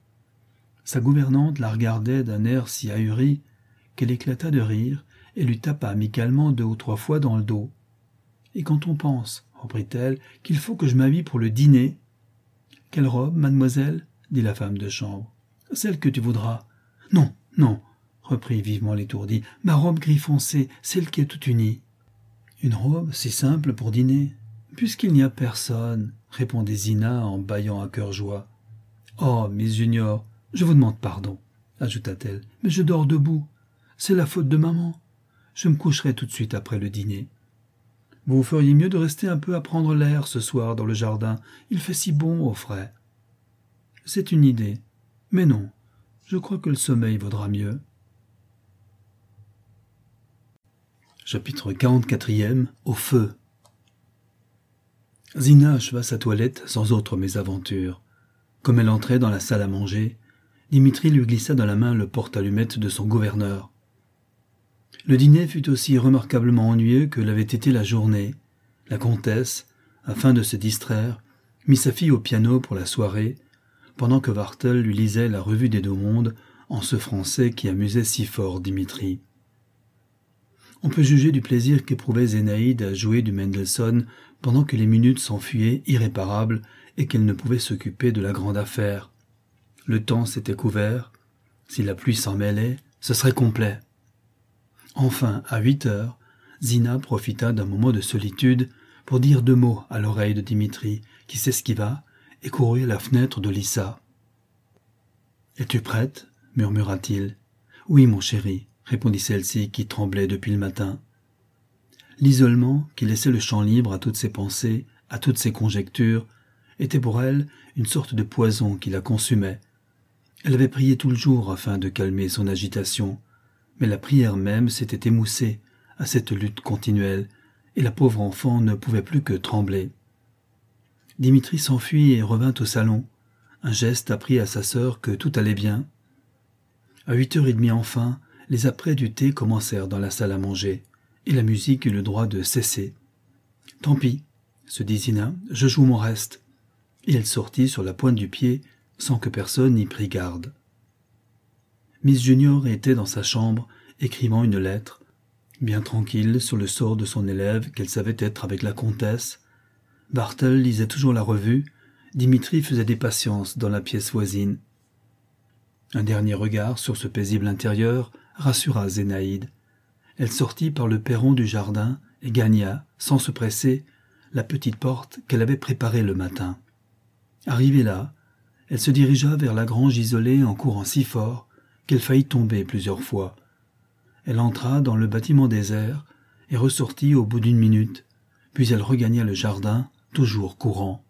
Speaker 1: Sa gouvernante la regardait d'un air si ahuri qu'elle éclata de rire et lui tapa amicalement 2 ou 3 fois dans le dos. « Et quand on pense, reprit-elle, qu'il faut que je m'habille pour le dîner. »« Quelle robe, mademoiselle ?» dit la femme de chambre. « Celle que tu voudras. »« Non, non, reprit vivement l'étourdi, ma robe gris foncé, celle qui est toute unie. »« Une robe si simple pour dîner. Puisqu'il n'y a personne, répondit Zina en bâillant à cœur joie. « Oh, Miss Junior, je vous demande pardon, ajouta-t-elle, mais je dors debout. C'est la faute de maman. Je me coucherai tout de suite après le dîner. Vous feriez mieux de rester un peu à prendre l'air ce soir dans le jardin. Il fait si bon au frais. » « C'est une idée. Mais non, je crois que le sommeil vaudra mieux. » Chapitre 44e. Au feu. Zina acheva sa toilette sans autre mésaventure. Comme elle entrait dans la salle à manger, Dimitri lui glissa dans la main le porte-allumettes de son gouverneur. Le dîner fut aussi remarquablement ennuyeux que l'avait été la journée. La comtesse, afin de se distraire, mit sa fille au piano pour la soirée, pendant que Wartel lui lisait la revue des 2 mondes en ce français qui amusait si fort Dimitri. On peut juger du plaisir qu'éprouvait Zénaïde à jouer du Mendelssohn pendant que les minutes s'enfuyaient irréparables et qu'elle ne pouvait s'occuper de la grande affaire. Le temps s'était couvert. Si la pluie s'en mêlait, ce serait complet. Enfin, à 8 heures, Zina profita d'un moment de solitude pour dire 2 mots à l'oreille de Dimitri, qui s'esquiva et courut à la fenêtre de Lissa. « Es-tu prête ?» murmura-t-il. « Oui, mon chéri, » répondit celle-ci qui tremblait depuis le matin. L'isolement, qui laissait le champ libre à toutes ses pensées, à toutes ses conjectures, était pour elle une sorte de poison qui la consumait. Elle avait prié tout le jour afin de calmer son agitation, mais la prière même s'était émoussée à cette lutte continuelle, et la pauvre enfant ne pouvait plus que trembler. Dimitri s'enfuit et revint au salon. Un geste apprit à sa sœur que tout allait bien. À 8h30 enfin, les apprêts du thé commencèrent dans la salle à manger, et la musique eut le droit de cesser. « Tant pis, se dit Zina, je joue mon reste. » Et elle sortit sur la pointe du pied, sans que personne n'y prît garde. Miss Junior était dans sa chambre, écrivant une lettre, bien tranquille sur le sort de son élève qu'elle savait être avec la comtesse. Bartle lisait toujours la revue, Dimitri faisait des patiences dans la pièce voisine. Un dernier regard sur ce paisible intérieur rassura Zénaïde. Elle sortit par le perron du jardin et gagna, sans se presser, la petite porte qu'elle avait préparée le matin. Arrivée là, elle se dirigea vers la grange isolée en courant si fort qu'elle faillit tomber plusieurs fois. Elle entra dans le bâtiment désert et ressortit au bout d'une minute, puis elle regagna le jardin, toujours courant.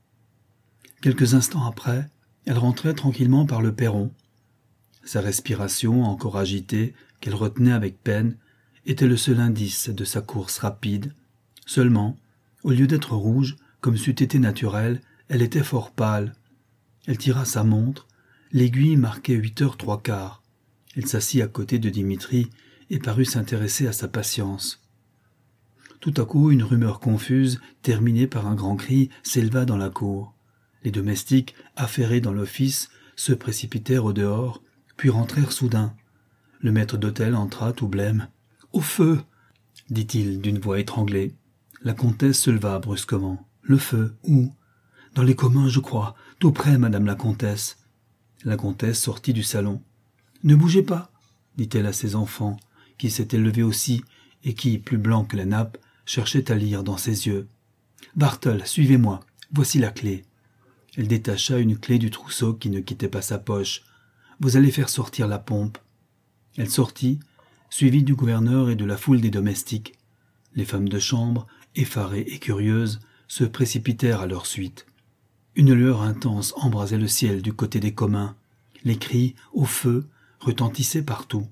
Speaker 1: Quelques instants après, elle rentrait tranquillement par le perron. Sa respiration, encore agitée, qu'elle retenait avec peine, était le seul indice de sa course rapide. Seulement, au lieu d'être rouge, comme c'eût été naturel, elle était fort pâle. Elle tira sa montre, l'aiguille marquait 8h03. Elle s'assit à côté de Dimitri et parut s'intéresser à sa patience. Tout à coup, une rumeur confuse, terminée par un grand cri, s'éleva dans la cour. Les domestiques, affairés dans l'office, se précipitèrent au dehors, puis rentrèrent soudain. Le maître d'hôtel entra tout blême. « Au feu !» dit-il d'une voix étranglée. La comtesse se leva brusquement. « Le feu, où ?»« Dans les communs, je crois, tout près, madame la comtesse. » La comtesse sortit du salon. « Ne bougez pas !» dit-elle à ses enfants, qui s'étaient levés aussi et qui, plus blancs que la nappe, cherchaient à lire dans ses yeux. « Bartle, suivez-moi, voici la clé. » Elle détacha une clé du trousseau qui ne quittait pas sa poche. « Vous allez faire sortir la pompe. » Elle sortit, suivie du gouverneur et de la foule des domestiques. Les femmes de chambre, effarées et curieuses, se précipitèrent à leur suite. Une lueur intense embrasait le ciel du côté des communs. Les cris « au feu » retentissaient partout.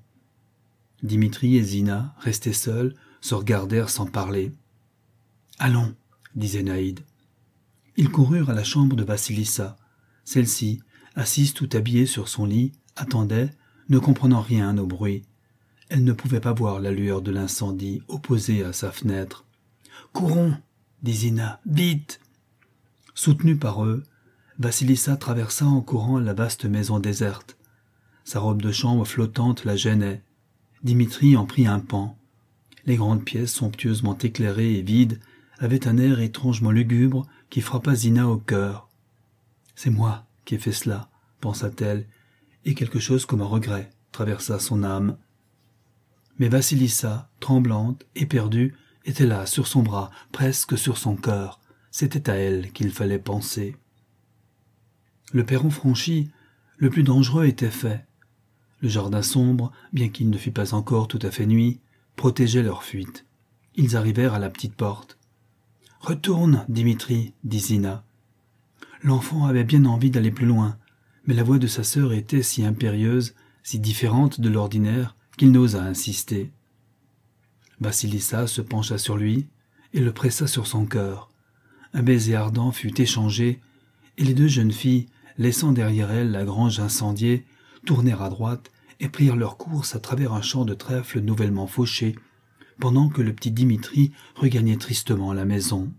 Speaker 1: Dimitri et Zina, restés seuls, se regardèrent sans parler. « Allons » disait Naïd. Ils coururent à la chambre de Vassilissa. Celle-ci, assise tout habillée sur son lit, attendait, ne comprenant rien au bruit. Elle ne pouvait pas voir la lueur de l'incendie opposée à sa fenêtre. « Courons !» dit Zina. « Vite !» Soutenue par eux, Vassilissa traversa en courant la vaste maison déserte. Sa robe de chambre flottante la gênait. Dimitri en prit un pan. Les grandes pièces somptueusement éclairées et vides avaient un air étrangement lugubre qui frappa Zina au cœur. « C'est moi qui ai fait cela, » pensa-t-elle, et quelque chose comme un regret traversa son âme. Mais Vassilissa, tremblante, éperdue, était là, sur son bras, presque sur son cœur. C'était à elle qu'il fallait penser. Le perron franchi, le plus dangereux était fait. Le jardin sombre, bien qu'il ne fût pas encore tout à fait nuit, protégeait leur fuite. Ils arrivèrent à la petite porte. « Retourne, Dimitri, » dit Zina. L'enfant avait bien envie d'aller plus loin, mais la voix de sa sœur était si impérieuse, si différente de l'ordinaire, qu'il n'osa insister. Vassilissa se pencha sur lui et le pressa sur son cœur. Un baiser ardent fut échangé, et les deux jeunes filles, laissant derrière elles la grange incendiée, tournèrent à droite et prirent leur course à travers un champ de trèfle nouvellement fauché, pendant que le petit Dimitri regagnait tristement la maison.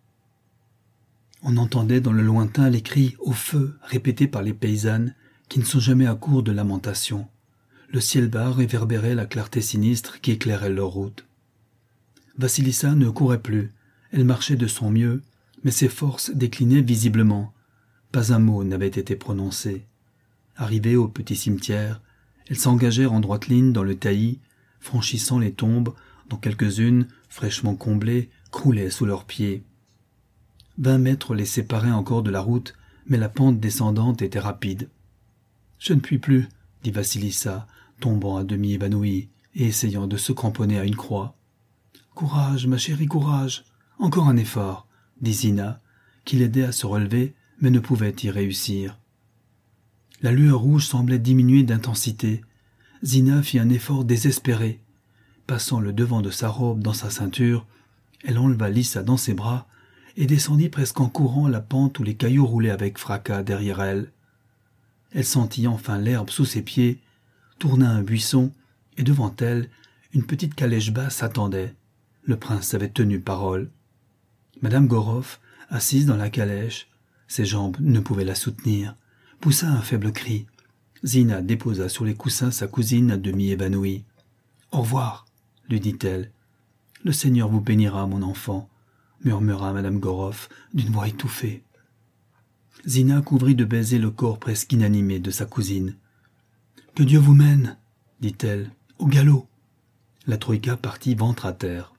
Speaker 1: On entendait dans le lointain les cris « au feu » répétés par les paysannes, qui ne sont jamais à court de lamentations. Le ciel bas réverbérait la clarté sinistre qui éclairait leur route. Vassilissa ne courait plus, elle marchait de son mieux, mais ses forces déclinaient visiblement. Pas un mot n'avait été prononcé. Arrivées au petit cimetière, elles s'engagèrent en droite ligne dans le taillis, franchissant les tombes, dont quelques-unes, fraîchement comblées, croulaient sous leurs pieds. 20 mètres les séparaient encore de la route, mais la pente descendante était rapide. « Je ne puis plus » dit Vassilissa, tombant à demi évanouie et essayant de se cramponner à une croix. « Courage, ma chérie, courage. Encore un effort, » dit Zina, qui l'aidait à se relever, mais ne pouvait y réussir. La lueur rouge semblait diminuer d'intensité. Zina fit un effort désespéré. Passant le devant de sa robe dans sa ceinture, elle enleva Lissa dans ses bras et descendit presque en courant la pente où les cailloux roulaient avec fracas derrière elle. Elle sentit enfin l'herbe sous ses pieds, tourna un buisson, et devant elle, une petite calèche basse attendait. Le prince avait tenu parole. Madame Goroff, assise dans la calèche, ses jambes ne pouvaient la soutenir, poussa un faible cri. Zina déposa sur les coussins sa cousine à demi évanouie. « Au revoir, lui dit-elle. « Le Seigneur vous bénira, mon enfant, murmura madame Goroff d'une voix étouffée. Zina couvrit de baisers le corps presque inanimé de sa cousine. « Que Dieu vous mène, dit-elle, au galop. » La troïka partit ventre à terre.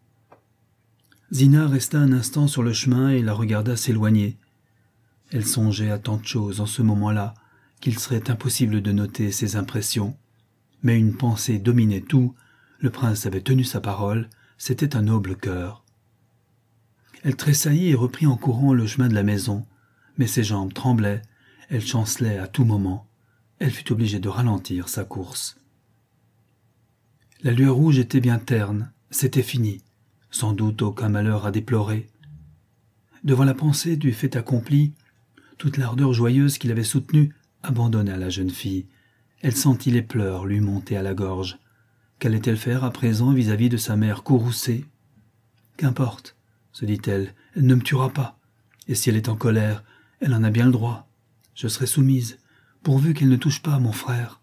Speaker 1: Zina resta un instant sur le chemin et la regarda s'éloigner. Elle songeait à tant de choses en ce moment-là qu'il serait impossible de noter ses impressions. Mais une pensée dominait tout, le prince avait tenu sa parole, c'était un noble cœur. Elle tressaillit et reprit en courant le chemin de la maison, mais ses jambes tremblaient, elle chancelait à tout moment. Elle fut obligée de ralentir sa course. La lueur rouge était bien terne, c'était fini, sans doute aucun malheur à déplorer. Devant la pensée du fait accompli, toute l'ardeur joyeuse qu'il avait soutenue abandonna la jeune fille. Elle sentit les pleurs lui monter à la gorge. Qu'allait-elle faire à présent vis-à-vis de sa mère courroucée ? Qu'importe, se dit-elle, elle ne me tuera pas. Et si elle est en colère, elle en a bien le droit. Je serai soumise, pourvu qu'elle ne touche pas à mon frère.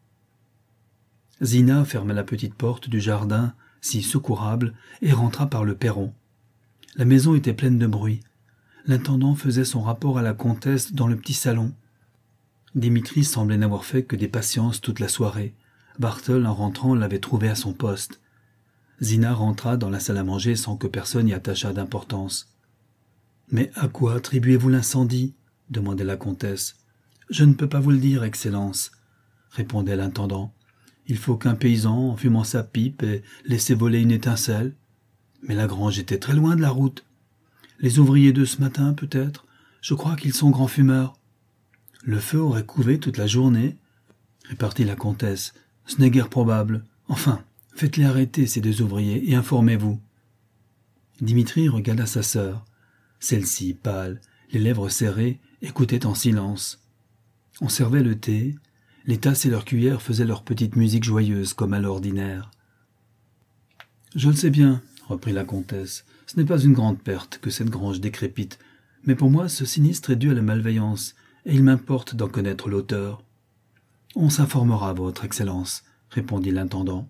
Speaker 1: Zina ferma la petite porte du jardin, si secourable, et rentra par le perron. La maison était pleine de bruit. L'intendant faisait son rapport à la comtesse dans le petit salon. Dimitri semblait n'avoir fait que des patiences toute la soirée. Barthel, en rentrant, l'avait trouvé à son poste. Zina rentra dans la salle à manger sans que personne y attachât d'importance. « Mais à quoi attribuez-vous l'incendie » demandait la comtesse. « Je ne peux pas vous le dire, Excellence, » répondait l'intendant. « Il faut qu'un paysan, en fumant sa pipe, ait laissé voler une étincelle. Mais la grange était très loin de la route. Les ouvriers de ce matin, peut-être, je crois qu'ils sont grands fumeurs. Le feu aurait couvé toute la journée, » répartit la comtesse. « Ce n'est guère probable. Enfin, faites-les arrêter, ces deux ouvriers, et informez-vous. » Dimitri regarda sa sœur. Celle-ci, pâle, les lèvres serrées, écoutait en silence. On servait le thé. Les tasses et leurs cuillères faisaient leur petite musique joyeuse, comme à l'ordinaire. « Je le sais bien, » reprit la comtesse. « Ce n'est pas une grande perte que cette grange décrépite, mais pour moi ce sinistre est dû à la malveillance, et il m'importe d'en connaître l'auteur. »« On s'informera, votre Excellence, » répondit l'intendant.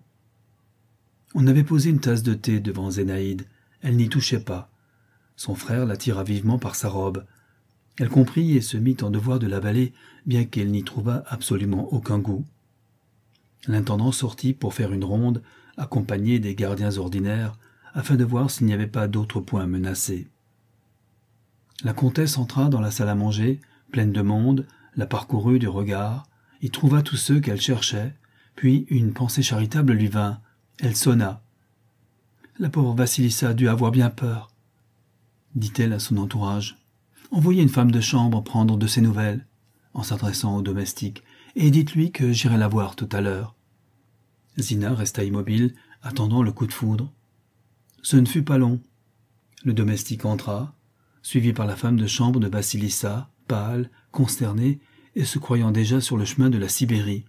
Speaker 1: On avait posé une tasse de thé devant Zénaïde. Elle n'y touchait pas. Son frère l'attira vivement par sa robe. Elle comprit et se mit en devoir de l'avaler, bien qu'elle n'y trouvât absolument aucun goût. L'intendant sortit pour faire une ronde, accompagné des gardiens ordinaires, afin de voir s'il n'y avait pas d'autres points menacés. La comtesse entra dans la salle à manger, pleine de monde, la parcourut du regard, y trouva tous ceux qu'elle cherchait, puis une pensée charitable lui vint. Elle sonna. « La pauvre Vassilissa a dû avoir bien peur, » dit-elle à son entourage. « Envoyez une femme de chambre prendre de ses nouvelles, » en s'adressant au domestique, « et dites-lui que j'irai la voir tout à l'heure. » Zina resta immobile, attendant le coup de foudre. Ce ne fut pas long. Le domestique entra, suivi par la femme de chambre de Vassilissa, pâle, consternée, et se croyant déjà sur le chemin de la Sibérie.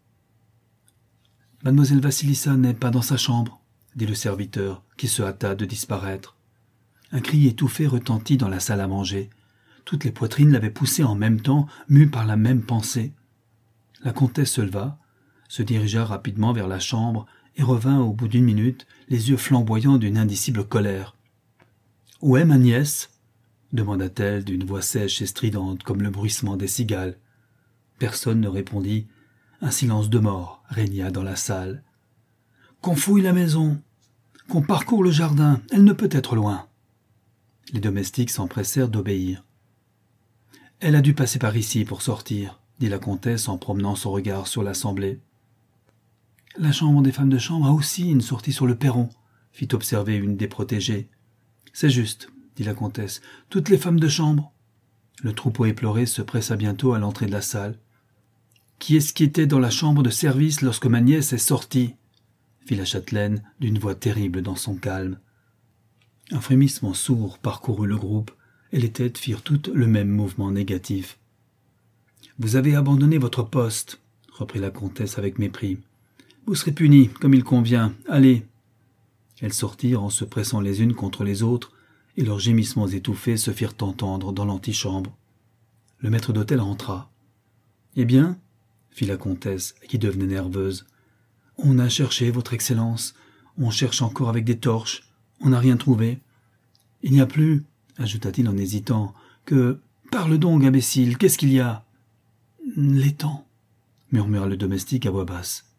Speaker 1: « Mademoiselle Vassilissa n'est pas dans sa chambre, » dit le serviteur, qui se hâta de disparaître. Un cri étouffé retentit dans la salle à manger. Toutes les poitrines l'avaient poussé en même temps, mues par la même pensée. La comtesse se leva, se dirigea rapidement vers la chambre et revint au bout d'une minute, les yeux flamboyants d'une indicible colère. « Où est ma nièce ?» demanda-t-elle d'une voix sèche et stridente comme le bruissement des cigales. Personne ne répondit. Un silence de mort régna dans la salle. « Qu'on fouille la maison, qu'on parcourt le jardin, elle ne peut être loin. » Les domestiques s'empressèrent d'obéir. « Elle a dû passer par ici pour sortir, » dit la comtesse en promenant son regard sur l'assemblée. « La chambre des femmes de chambre a aussi une sortie sur le perron, » fit observer une des protégées. « C'est juste, » dit la comtesse, « toutes les femmes de chambre. » Le troupeau éploré se pressa bientôt à l'entrée de la salle. « Qui est-ce qui était dans la chambre de service lorsque ma nièce est sortie ?» fit la châtelaine d'une voix terrible dans son calme. Un frémissement sourd parcourut le groupe, et les têtes firent toutes le même mouvement négatif. « Vous avez abandonné votre poste, » reprit la comtesse avec mépris. « Vous serez punis, comme il convient. Allez !» Elles sortirent en se pressant les unes contre les autres, et leurs gémissements étouffés se firent entendre dans l'antichambre. Le maître d'hôtel rentra. Eh bien, fit la comtesse, qui devenait nerveuse. On a cherché, votre Excellence. On cherche encore avec des torches. On n'a rien trouvé. Il n'y a plus, ajouta-t-il en hésitant, que... Parle donc, imbécile, qu'est-ce qu'il y a? L'étang, murmura le domestique à voix basse.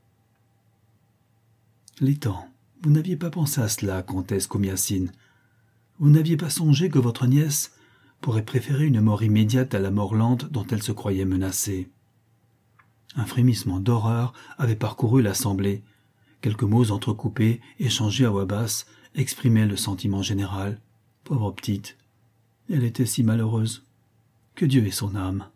Speaker 1: L'étang, vous n'aviez pas pensé à cela, comtesse Komiasine. Vous n'aviez pas songé que votre nièce pourrait préférer une mort immédiate à la mort lente dont elle se croyait menacée. Un frémissement d'horreur avait parcouru l'assemblée. Quelques mots entrecoupés, échangés à voix basse, exprimaient le sentiment général. Pauvre petite, elle était si malheureuse. Que Dieu ait son âme.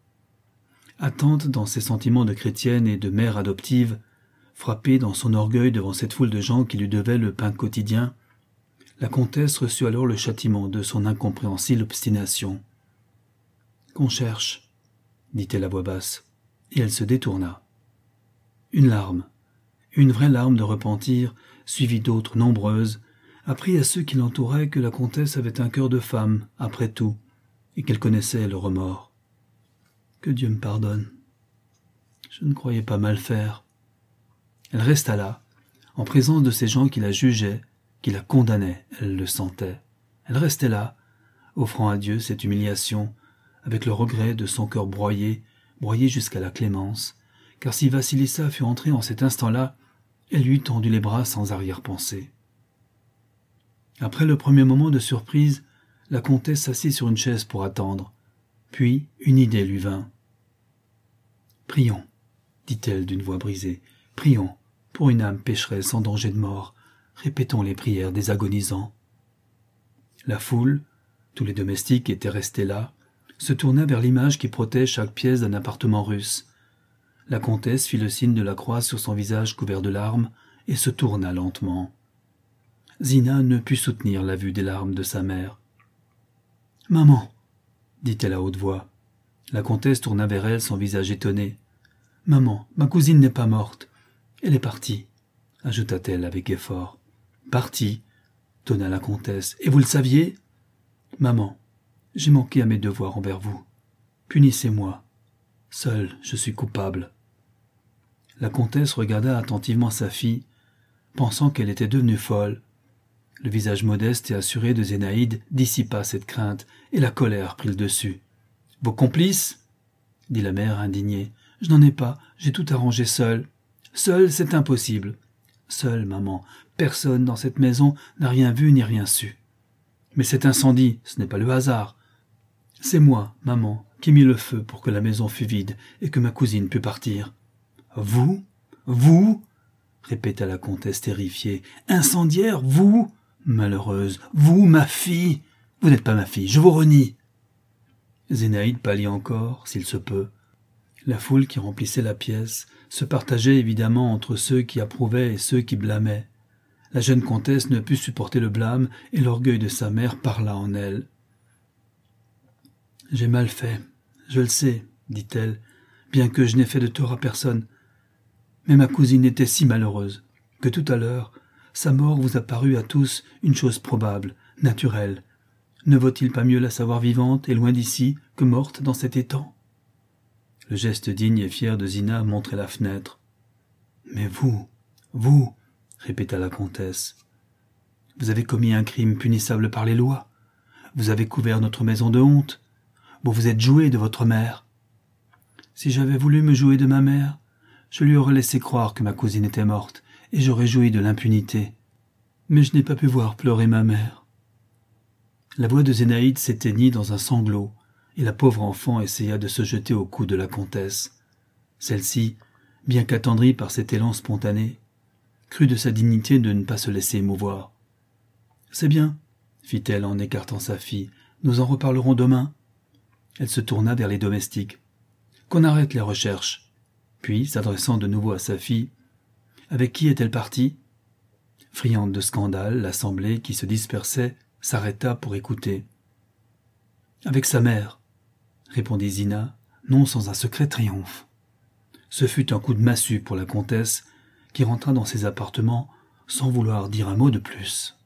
Speaker 1: Attente dans ses sentiments de chrétienne et de mère adoptive, frappée dans son orgueil devant cette foule de gens qui lui devaient le pain quotidien, la comtesse reçut alors le châtiment de son incompréhensible obstination. « Qu'on cherche, » dit-elle à voix basse, et elle se détourna. Une larme, une vraie larme de repentir, suivie d'autres nombreuses, apprit à ceux qui l'entouraient que la comtesse avait un cœur de femme, après tout, et qu'elle connaissait le remords. Que Dieu me pardonne. Je ne croyais pas mal faire. Elle resta là, en présence de ces gens qui la jugeaient, qui la condamnaient, elle le sentait. Elle restait là, offrant à Dieu cette humiliation, avec le regret de son cœur broyé jusqu'à la clémence, car si Vassilissa fut entrée en cet instant-là, elle lui eût tendu les bras sans arrière-pensée. Après le premier moment de surprise, la comtesse s'assit sur une chaise pour attendre. Puis une idée lui vint. « Prions, dit-elle d'une voix brisée, prions pour une âme pécheresse en danger de mort. Répétons les prières des agonisants. » La foule, tous les domestiques étaient restés là, se tourna vers l'image qui protège chaque pièce d'un appartement russe. La comtesse fit le signe de la croix sur son visage couvert de larmes et se tourna lentement. Zina ne put soutenir la vue des larmes de sa mère. « Maman !» dit-elle à haute voix. La comtesse tourna vers elle son visage étonné. « Maman, ma cousine n'est pas morte. Elle est partie, » ajouta-t-elle avec effort. « Partie » tonna la comtesse. « Et vous le saviez ?»« Maman, j'ai manqué à mes devoirs envers vous. Punissez-moi. Seule, je suis coupable. » La comtesse regarda attentivement sa fille, pensant qu'elle était devenue folle. Le visage modeste et assuré de Zénaïde dissipa cette crainte, et la colère prit le dessus. « Vos complices » dit la mère indignée. « Je n'en ai pas, j'ai tout arrangé seule. Seule, c'est impossible. Seule, maman, personne dans cette maison n'a rien vu ni rien su. Mais cet incendie, ce n'est pas le hasard. C'est moi, maman, qui mis le feu pour que la maison fût vide et que ma cousine pût partir. »« Vous ? Vous ?» répéta la comtesse terrifiée. « Incendiaire, vous ? Malheureuse, vous, ma fille ? Vous n'êtes pas ma fille, je vous renie. » Zénaïde pâlit encore, s'il se peut. La foule qui remplissait la pièce se partageait évidemment entre ceux qui approuvaient et ceux qui blâmaient. La jeune comtesse ne put supporter le blâme et l'orgueil de sa mère parla en elle. « J'ai mal fait, je le sais, dit-elle, bien que je n'ai fait de tort à personne. Mais ma cousine était si malheureuse que tout à l'heure, sa mort vous a paru à tous une chose probable, naturelle. Ne vaut-il pas mieux la savoir vivante et loin d'ici que morte dans cet étang ?» Le geste digne et fier de Zina montrait la fenêtre. « Mais vous, répéta la comtesse. « Vous avez commis un crime punissable par les lois. Vous avez couvert notre maison de honte. Vous vous êtes joué de votre mère. Si j'avais voulu me jouer de ma mère, je lui aurais laissé croire que ma cousine était morte, et j'aurais joui de l'impunité. Mais je n'ai pas pu voir pleurer ma mère. » La voix de Zénaïde s'éteignit dans un sanglot, et la pauvre enfant essaya de se jeter au cou de la comtesse. Celle-ci, bien qu'attendrie par cet élan spontané, crut de sa dignité de ne pas se laisser émouvoir. « C'est bien, » fit-elle en écartant sa fille, « nous en reparlerons demain. » Elle se tourna vers les domestiques. « Qu'on arrête les recherches. » Puis, s'adressant de nouveau à sa fille, « Avec qui est-elle partie ?» Friande de scandale, l'assemblée, qui se dispersait, s'arrêta pour écouter. « Avec sa mère, » répondit Zina, non sans un secret triomphe. Ce fut un coup de massue pour la comtesse, qui rentra dans ses appartements sans vouloir dire un mot de plus.